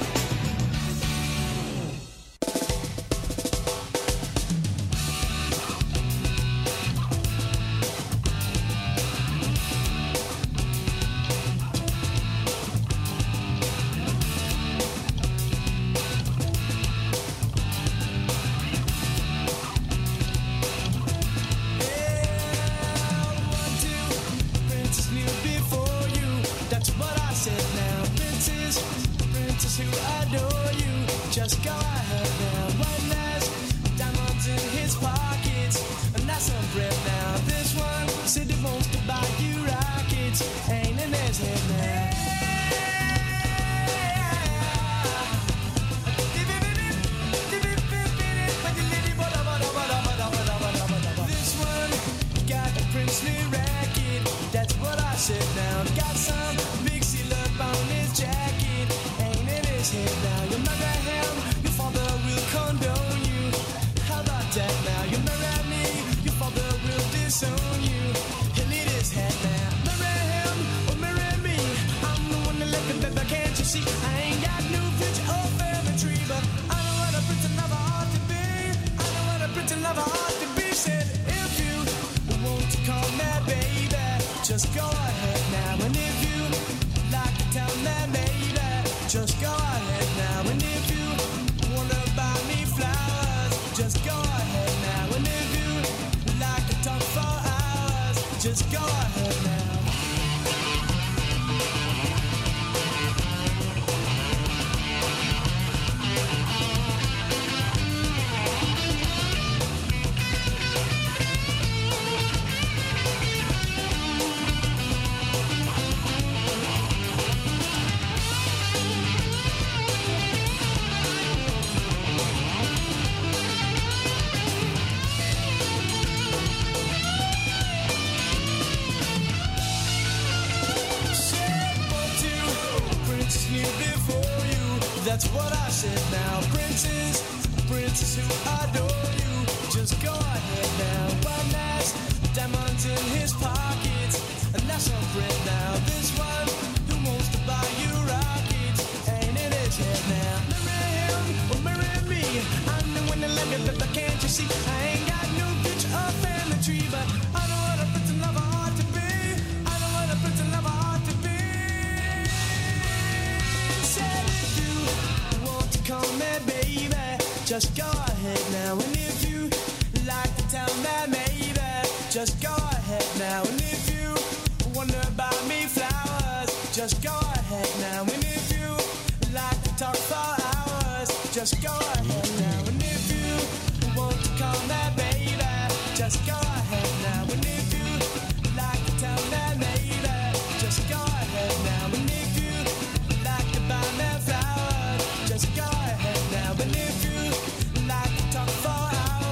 Princess knew before you, that's what I said now. Princess who adore you, just go ahead now. One has diamonds in his pockets, and that's some bread now. This one said he wants to buy you rockets, ain't in his head now. This one got a princely racket, that's what I said now. Got some big seal up on his jacket, ain't in his head now. You marry him, your father will condone you. How about that now? You marry me, your father will disown you. He'll eat his head now. Marry him or marry me, I'm the one that let the baby, can't you see? I ain't got no future or family tree, but I know what a prince lover ought to be. I know what a prince lover ought to be. Said if you want to call me baby, just go ahead now. And if you like to tell me baby, just go ahead now. And if you wanna buy me flowers, just go ahead now. And if you like to talk for hours, just go ahead now. That's what I said now. Princess who adore you, just go ahead now. One has diamonds in his pockets, and that's some bread now. This one who wants to buy you rockets, ain't in his head now. Marry him or marry me, I'm the one that like it, but can't you see? I ain't got no future or family tree, but I know what a prince and lover ought to be. I know what a prince and lover ought to be. Said if you want to call me baby, just go ahead now. And if you like to tell me maybe, just go ahead now. And if you wanna buy me flowers, just go ahead now. And if you like to talk for hours, just go ahead now. And if you want to call me baby, just go ahead now. And if you like to tell me maybe, just go ahead now. And if you like to buy me flowers, just go ahead now. And if you like to talk for hours,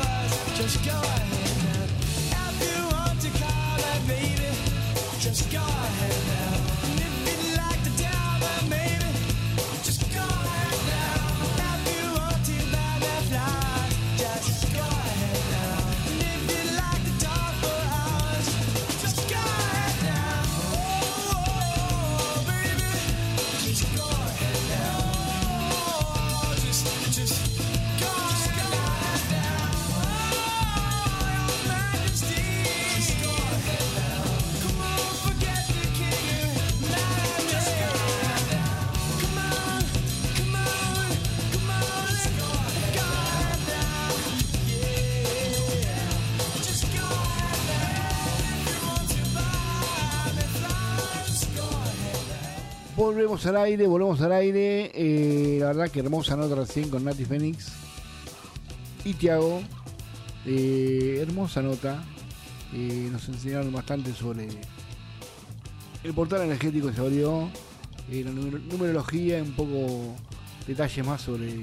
Volvemos al aire. La verdad que hermosa nota recién con Nati Fénix y Tiago. Hermosa nota. Nos enseñaron bastante sobre el portal energético que se abrió, la numerología, un poco detalles más sobre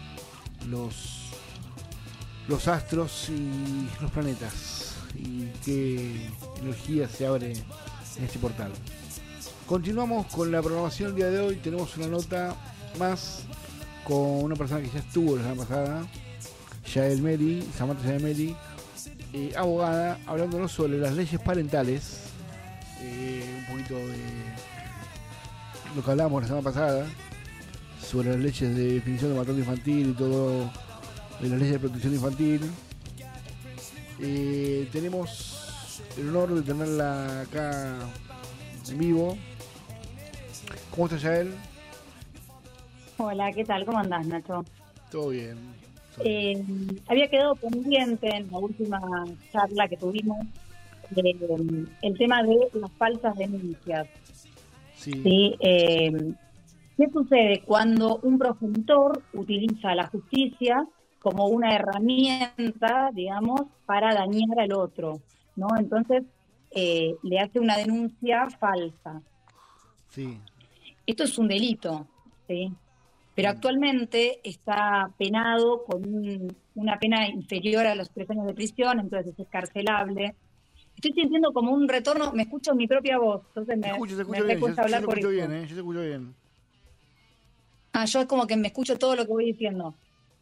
los astros y los planetas y qué energía se abre en este portal. Continuamos con la programación el día de hoy. Tenemos una nota más con una persona que ya estuvo la semana pasada, Samantha Yael Meri, abogada, hablándonos sobre las leyes parentales, un poquito de lo que hablamos la semana pasada sobre las leyes de definición de maltrato infantil y todo, de las leyes de protección infantil. Tenemos el honor de tenerla acá en vivo. ¿Cómo estás, Yael?
Hola, ¿qué tal? ¿Cómo andás, Nacho?
Todo bien.
Había quedado pendiente en la última charla que tuvimos el tema de las falsas denuncias. ¿Sí? ¿Qué sucede cuando un progenitor utiliza la justicia como una herramienta, digamos, para dañar al otro, ¿no? Entonces, le hace una denuncia falsa.
Sí.
Esto es un delito, ¿sí? Pero actualmente está penado con una pena inferior a los 3 años de prisión, entonces es escarcelable. Estoy sintiendo como un retorno, me escucho mi propia voz, entonces me cuesta hablar por eso.
Yo te escucho bien.
Yo es como que me escucho todo lo que voy diciendo.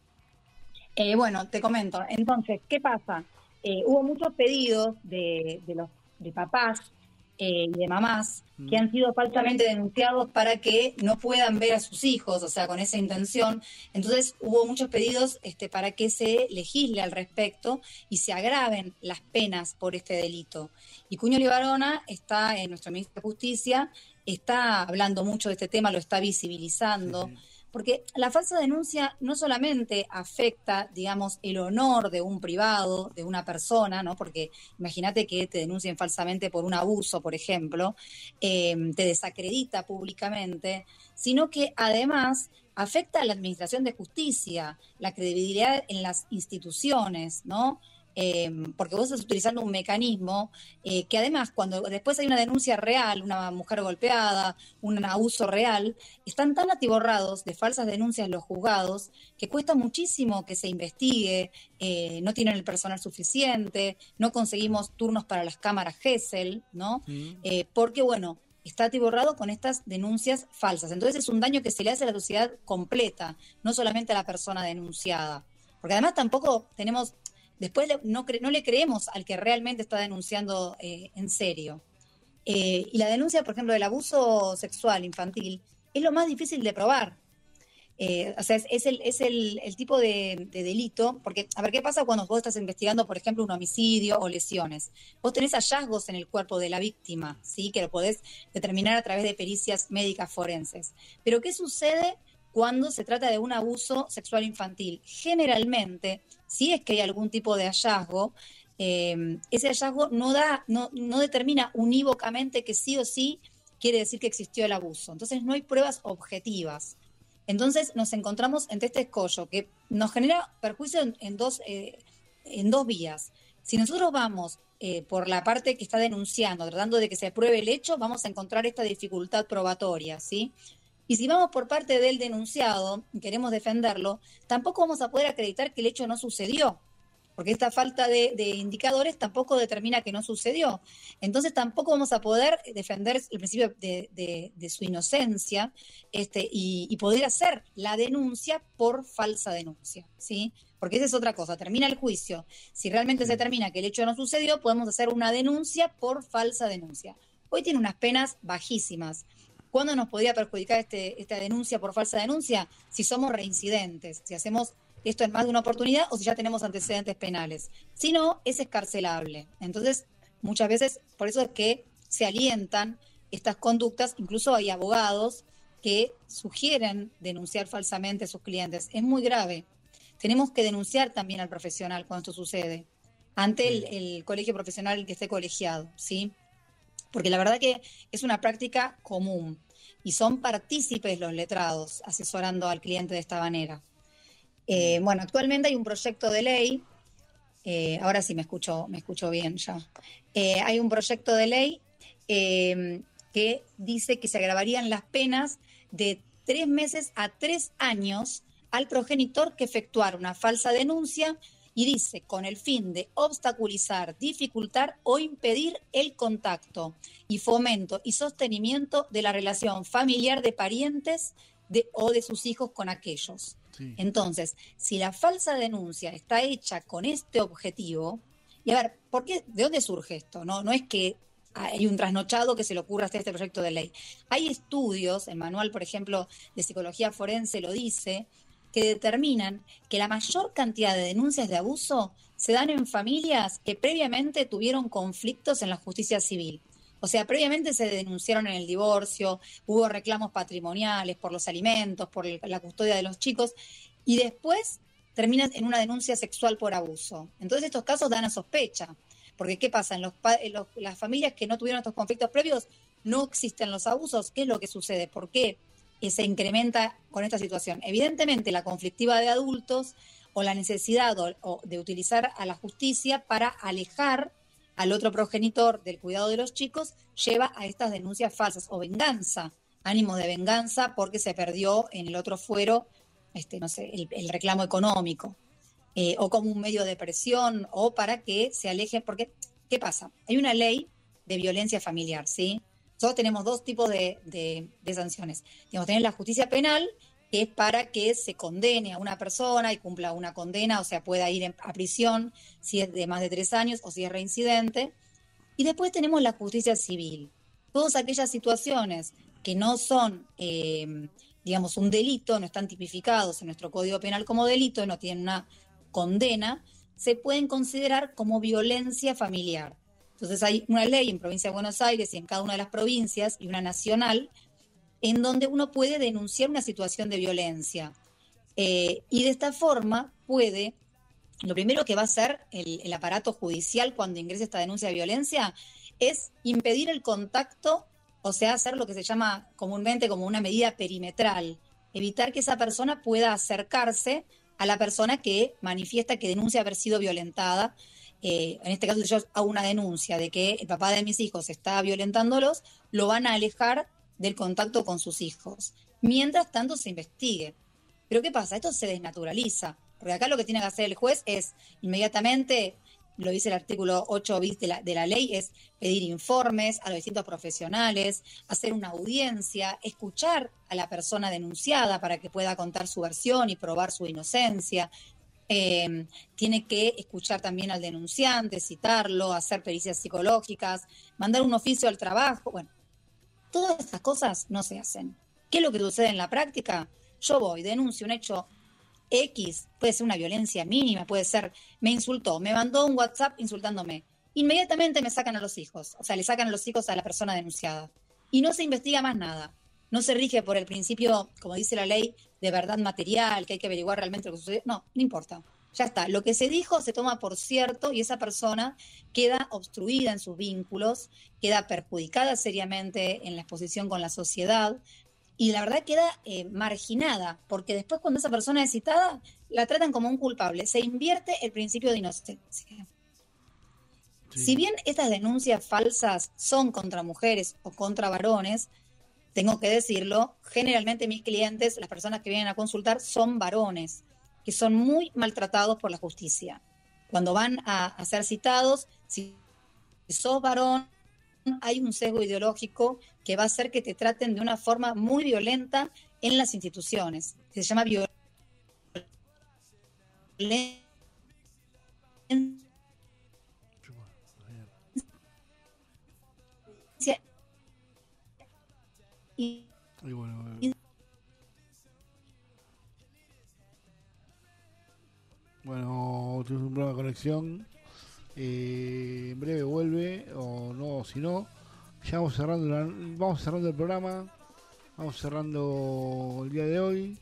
Bueno, te comento. Entonces, ¿qué pasa? Hubo muchos pedidos de papás y de mamás que han sido falsamente denunciados para que no puedan ver a sus hijos, o sea, con esa intención. Entonces hubo muchos pedidos para que se legisle al respecto y se agraven las penas por este delito. Y Cuño Libarona está, nuestro ministro de Justicia, está hablando mucho de este tema, lo está visibilizando. Sí. Porque la falsa denuncia no solamente afecta, digamos, el honor de un privado, de una persona, ¿no? Porque imagínate que te denuncien falsamente por un abuso, por ejemplo, te desacredita públicamente, sino que además afecta a la administración de justicia, la credibilidad en las instituciones, ¿no? Porque vos estás utilizando un mecanismo que además cuando después hay una denuncia real, una mujer golpeada, un abuso real, están tan atiborrados de falsas denuncias los juzgados que cuesta muchísimo que se investigue, no tienen el personal suficiente, no conseguimos turnos para las cámaras GESEL, ¿no? Porque bueno, está atiborrado con estas denuncias falsas. Entonces es un daño que se le hace a la sociedad completa, no solamente a la persona denunciada. Porque además tampoco tenemos... Después no le creemos al que realmente está denunciando en serio. Y la denuncia, por ejemplo, del abuso sexual infantil es lo más difícil de probar. O sea, es el tipo de delito, porque, a ver, ¿qué pasa cuando vos estás investigando, por ejemplo, un homicidio o lesiones? Vos tenés hallazgos en el cuerpo de la víctima, ¿sí? Que lo podés determinar a través de pericias médicas forenses. Pero, ¿qué sucede cuando se trata de un abuso sexual infantil? Generalmente, si es que hay algún tipo de hallazgo, ese hallazgo no determina unívocamente que sí o sí quiere decir que existió el abuso. Entonces no hay pruebas objetivas. Entonces nos encontramos en este escollo que nos genera perjuicio en dos vías. Si nosotros vamos por la parte que está denunciando, tratando de que se pruebe el hecho, vamos a encontrar esta dificultad probatoria, ¿sí? Y si vamos por parte del denunciado y queremos defenderlo, tampoco vamos a poder acreditar que el hecho no sucedió, porque esta falta de indicadores tampoco determina que no sucedió. Entonces tampoco vamos a poder defender el principio de su inocencia y poder hacer la denuncia por falsa denuncia, ¿sí? Porque esa es otra cosa, termina el juicio. Si realmente se determina que el hecho no sucedió, podemos hacer una denuncia por falsa denuncia. Hoy tiene unas penas bajísimas. ¿Cuándo nos podría perjudicar esta denuncia por falsa denuncia? Si somos reincidentes, si hacemos esto en más de una oportunidad o si ya tenemos antecedentes penales. Si no, es escarcelable. Entonces, muchas veces, por eso es que se alientan estas conductas. Incluso hay abogados que sugieren denunciar falsamente a sus clientes. Es muy grave. Tenemos que denunciar también al profesional cuando esto sucede, ante el colegio profesional que esté colegiado, ¿sí? Porque la verdad que es una práctica común. y son partícipes los letrados asesorando al cliente de esta manera. Bueno, actualmente hay un proyecto de ley, ahora sí me escucho bien ya. Hay un proyecto de ley que dice que se agravarían las penas de 3 meses a 3 años al progenitor que efectuara una falsa denuncia, y dice, con el fin de obstaculizar, dificultar o impedir el contacto y fomento y sostenimiento de la relación familiar de parientes o de sus hijos con aquellos. Sí. Entonces, si la falsa denuncia está hecha con este objetivo, y a ver, ¿por qué? ¿De dónde surge esto? No es que hay un trasnochado que se le ocurra hacer este proyecto de ley. Hay estudios, el manual, por ejemplo, de psicología forense lo dice, que determinan que la mayor cantidad de denuncias de abuso se dan en familias que previamente tuvieron conflictos en la justicia civil. O sea, previamente se denunciaron en el divorcio, hubo reclamos patrimoniales por los alimentos, por la custodia de los chicos, y después terminan en una denuncia sexual por abuso. Entonces estos casos dan a sospecha, porque ¿qué pasa? En las familias que no tuvieron estos conflictos previos no existen los abusos. ¿Qué es lo que sucede? ¿Por qué se incrementa con esta situación? Evidentemente la conflictiva de adultos o la necesidad de utilizar a la justicia para alejar al otro progenitor del cuidado de los chicos lleva a estas denuncias falsas o venganza, ánimo de venganza porque se perdió en el otro fuero el reclamo económico, o como un medio de presión o para que se alejen, porque ¿qué pasa? Hay una ley de violencia familiar, ¿sí? Nosotros tenemos 2 tipos de sanciones. Tenemos la justicia penal, que es para que se condene a una persona y cumpla una condena, o sea, pueda ir a prisión si es de más de 3 años o si es reincidente. Y después tenemos la justicia civil. Todas aquellas situaciones que no son, un delito, no están tipificados en nuestro Código Penal como delito, no tienen una condena, se pueden considerar como violencia familiar. Entonces hay una ley en Provincia de Buenos Aires y en cada una de las provincias y una nacional en donde uno puede denunciar una situación de violencia. Y de esta forma puede, lo primero que va a hacer el aparato judicial cuando ingrese esta denuncia de violencia es impedir el contacto, o sea, hacer lo que se llama comúnmente como una medida perimetral, evitar que esa persona pueda acercarse a la persona que manifiesta que denuncia haber sido violentada. En este caso, si yo hago una denuncia de que el papá de mis hijos está violentándolos, lo van a alejar del contacto con sus hijos. Mientras tanto se investigue. Pero ¿qué pasa? Esto se desnaturaliza. Porque acá lo que tiene que hacer el juez es inmediatamente, lo dice el artículo 8 bis de la ley, es pedir informes a los distintos profesionales, hacer una audiencia, escuchar a la persona denunciada para que pueda contar su versión y probar su inocencia. Tiene que escuchar también al denunciante, citarlo, hacer pericias psicológicas, mandar un oficio al trabajo. Bueno, todas estas cosas no se hacen. ¿Qué es lo que sucede en la práctica? Yo voy, denuncio un hecho X, puede ser una violencia mínima, puede ser, me insultó, me mandó un WhatsApp insultándome. Inmediatamente me sacan a los hijos, o sea, le sacan a los hijos a la persona denunciada. Y no se investiga más nada. No se rige por el principio, como dice la ley, de verdad material, que hay que averiguar realmente lo que sucedió. No importa. Ya está. Lo que se dijo se toma por cierto y esa persona queda obstruida en sus vínculos, queda perjudicada seriamente en la exposición con la sociedad y la verdad queda marginada, porque después cuando esa persona es citada, la tratan como un culpable. Se invierte el principio de inocencia. Sí. Si bien estas denuncias falsas son contra mujeres o contra varones, tengo que decirlo, generalmente mis clientes, las personas que vienen a consultar, son varones, que son muy maltratados por la justicia. Cuando van a ser citados, si sos varón, hay un sesgo ideológico que va a hacer que te traten de una forma muy violenta en las instituciones. Se llama violencia.
Y bueno, tuvimos un problema de conexión. En breve vuelve, o no, si no, ya vamos cerrando el programa, vamos cerrando el día de hoy.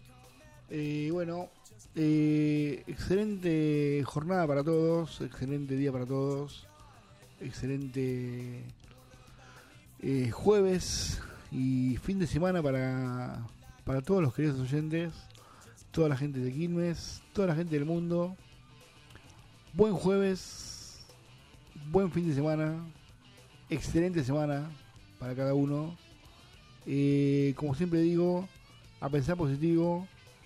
Excelente jornada para todos, excelente día para todos, excelente jueves, y fin de semana para todos los queridos oyentes, toda la gente de Quilmes, toda la gente del mundo. Buen jueves, buen fin de semana, excelente semana para cada uno. Como siempre digo, a pensar positivo,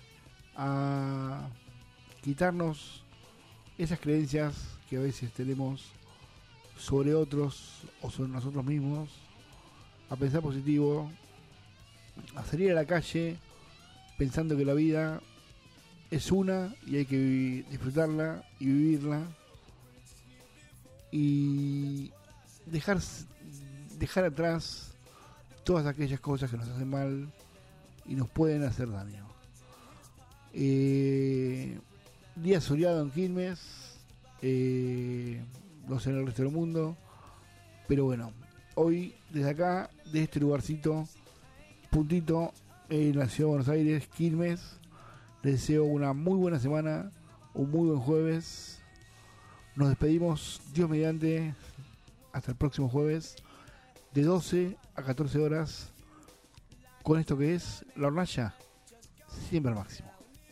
a quitarnos esas creencias que a veces tenemos sobre otros o sobre nosotros mismos, a pensar positivo, a salir a la calle pensando que la vida es una y hay que disfrutarla y vivirla, y dejar atrás todas aquellas cosas que nos hacen mal y nos pueden hacer daño. Día soleado en Quilmes, no sé en el resto del mundo, pero bueno, hoy desde acá, de este lugarcito, puntito en la ciudad de Buenos Aires, Quilmes, les deseo una muy buena semana, un muy buen jueves. Nos despedimos, Dios mediante, hasta el próximo jueves, de 12 a 14 horas, con esto que es La Hornalla, siempre al máximo.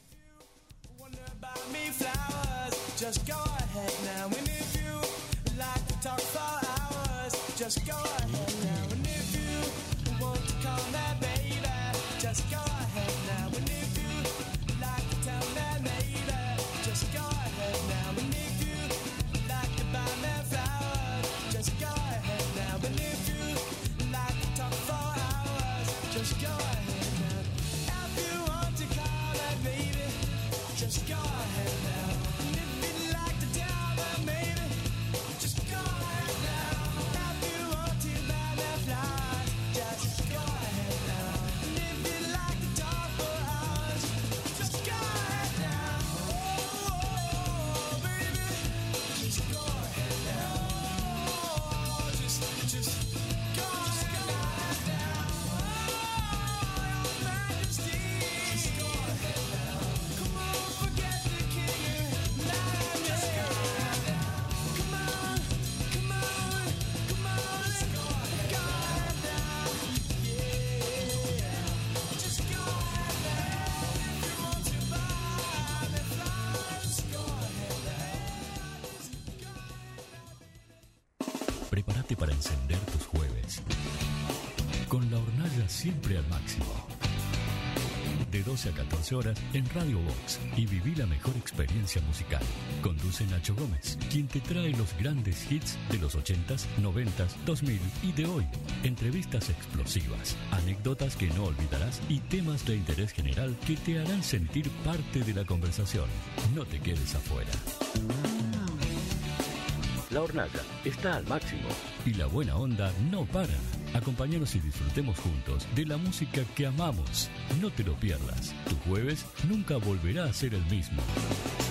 Just go ahead now, and if you like to talk for hours, just go ahead now, and if you want to call that baby, just go ahead now, and if you like to tell that maybe, just go ahead now, and if you like to buy me flowers, just go ahead now, and if you like to talk for hours, just go ahead now, if you want to call that baby, just go ahead now.
Prepárate para encender tus jueves con la hornalla siempre al máximo. De 12 a 14 horas en Radio Box y viví la mejor experiencia musical. Conduce Nacho Gómez, quien te trae los grandes hits de los 80s, 90s, 2000 y de hoy. Entrevistas explosivas, anécdotas que no olvidarás y temas de interés general que te harán sentir parte de la conversación. No te quedes afuera. La hornalla está al máximo y la buena onda no para. Acompáñanos y disfrutemos juntos de la música que amamos. No te lo pierdas. Tu jueves nunca volverá a ser el mismo.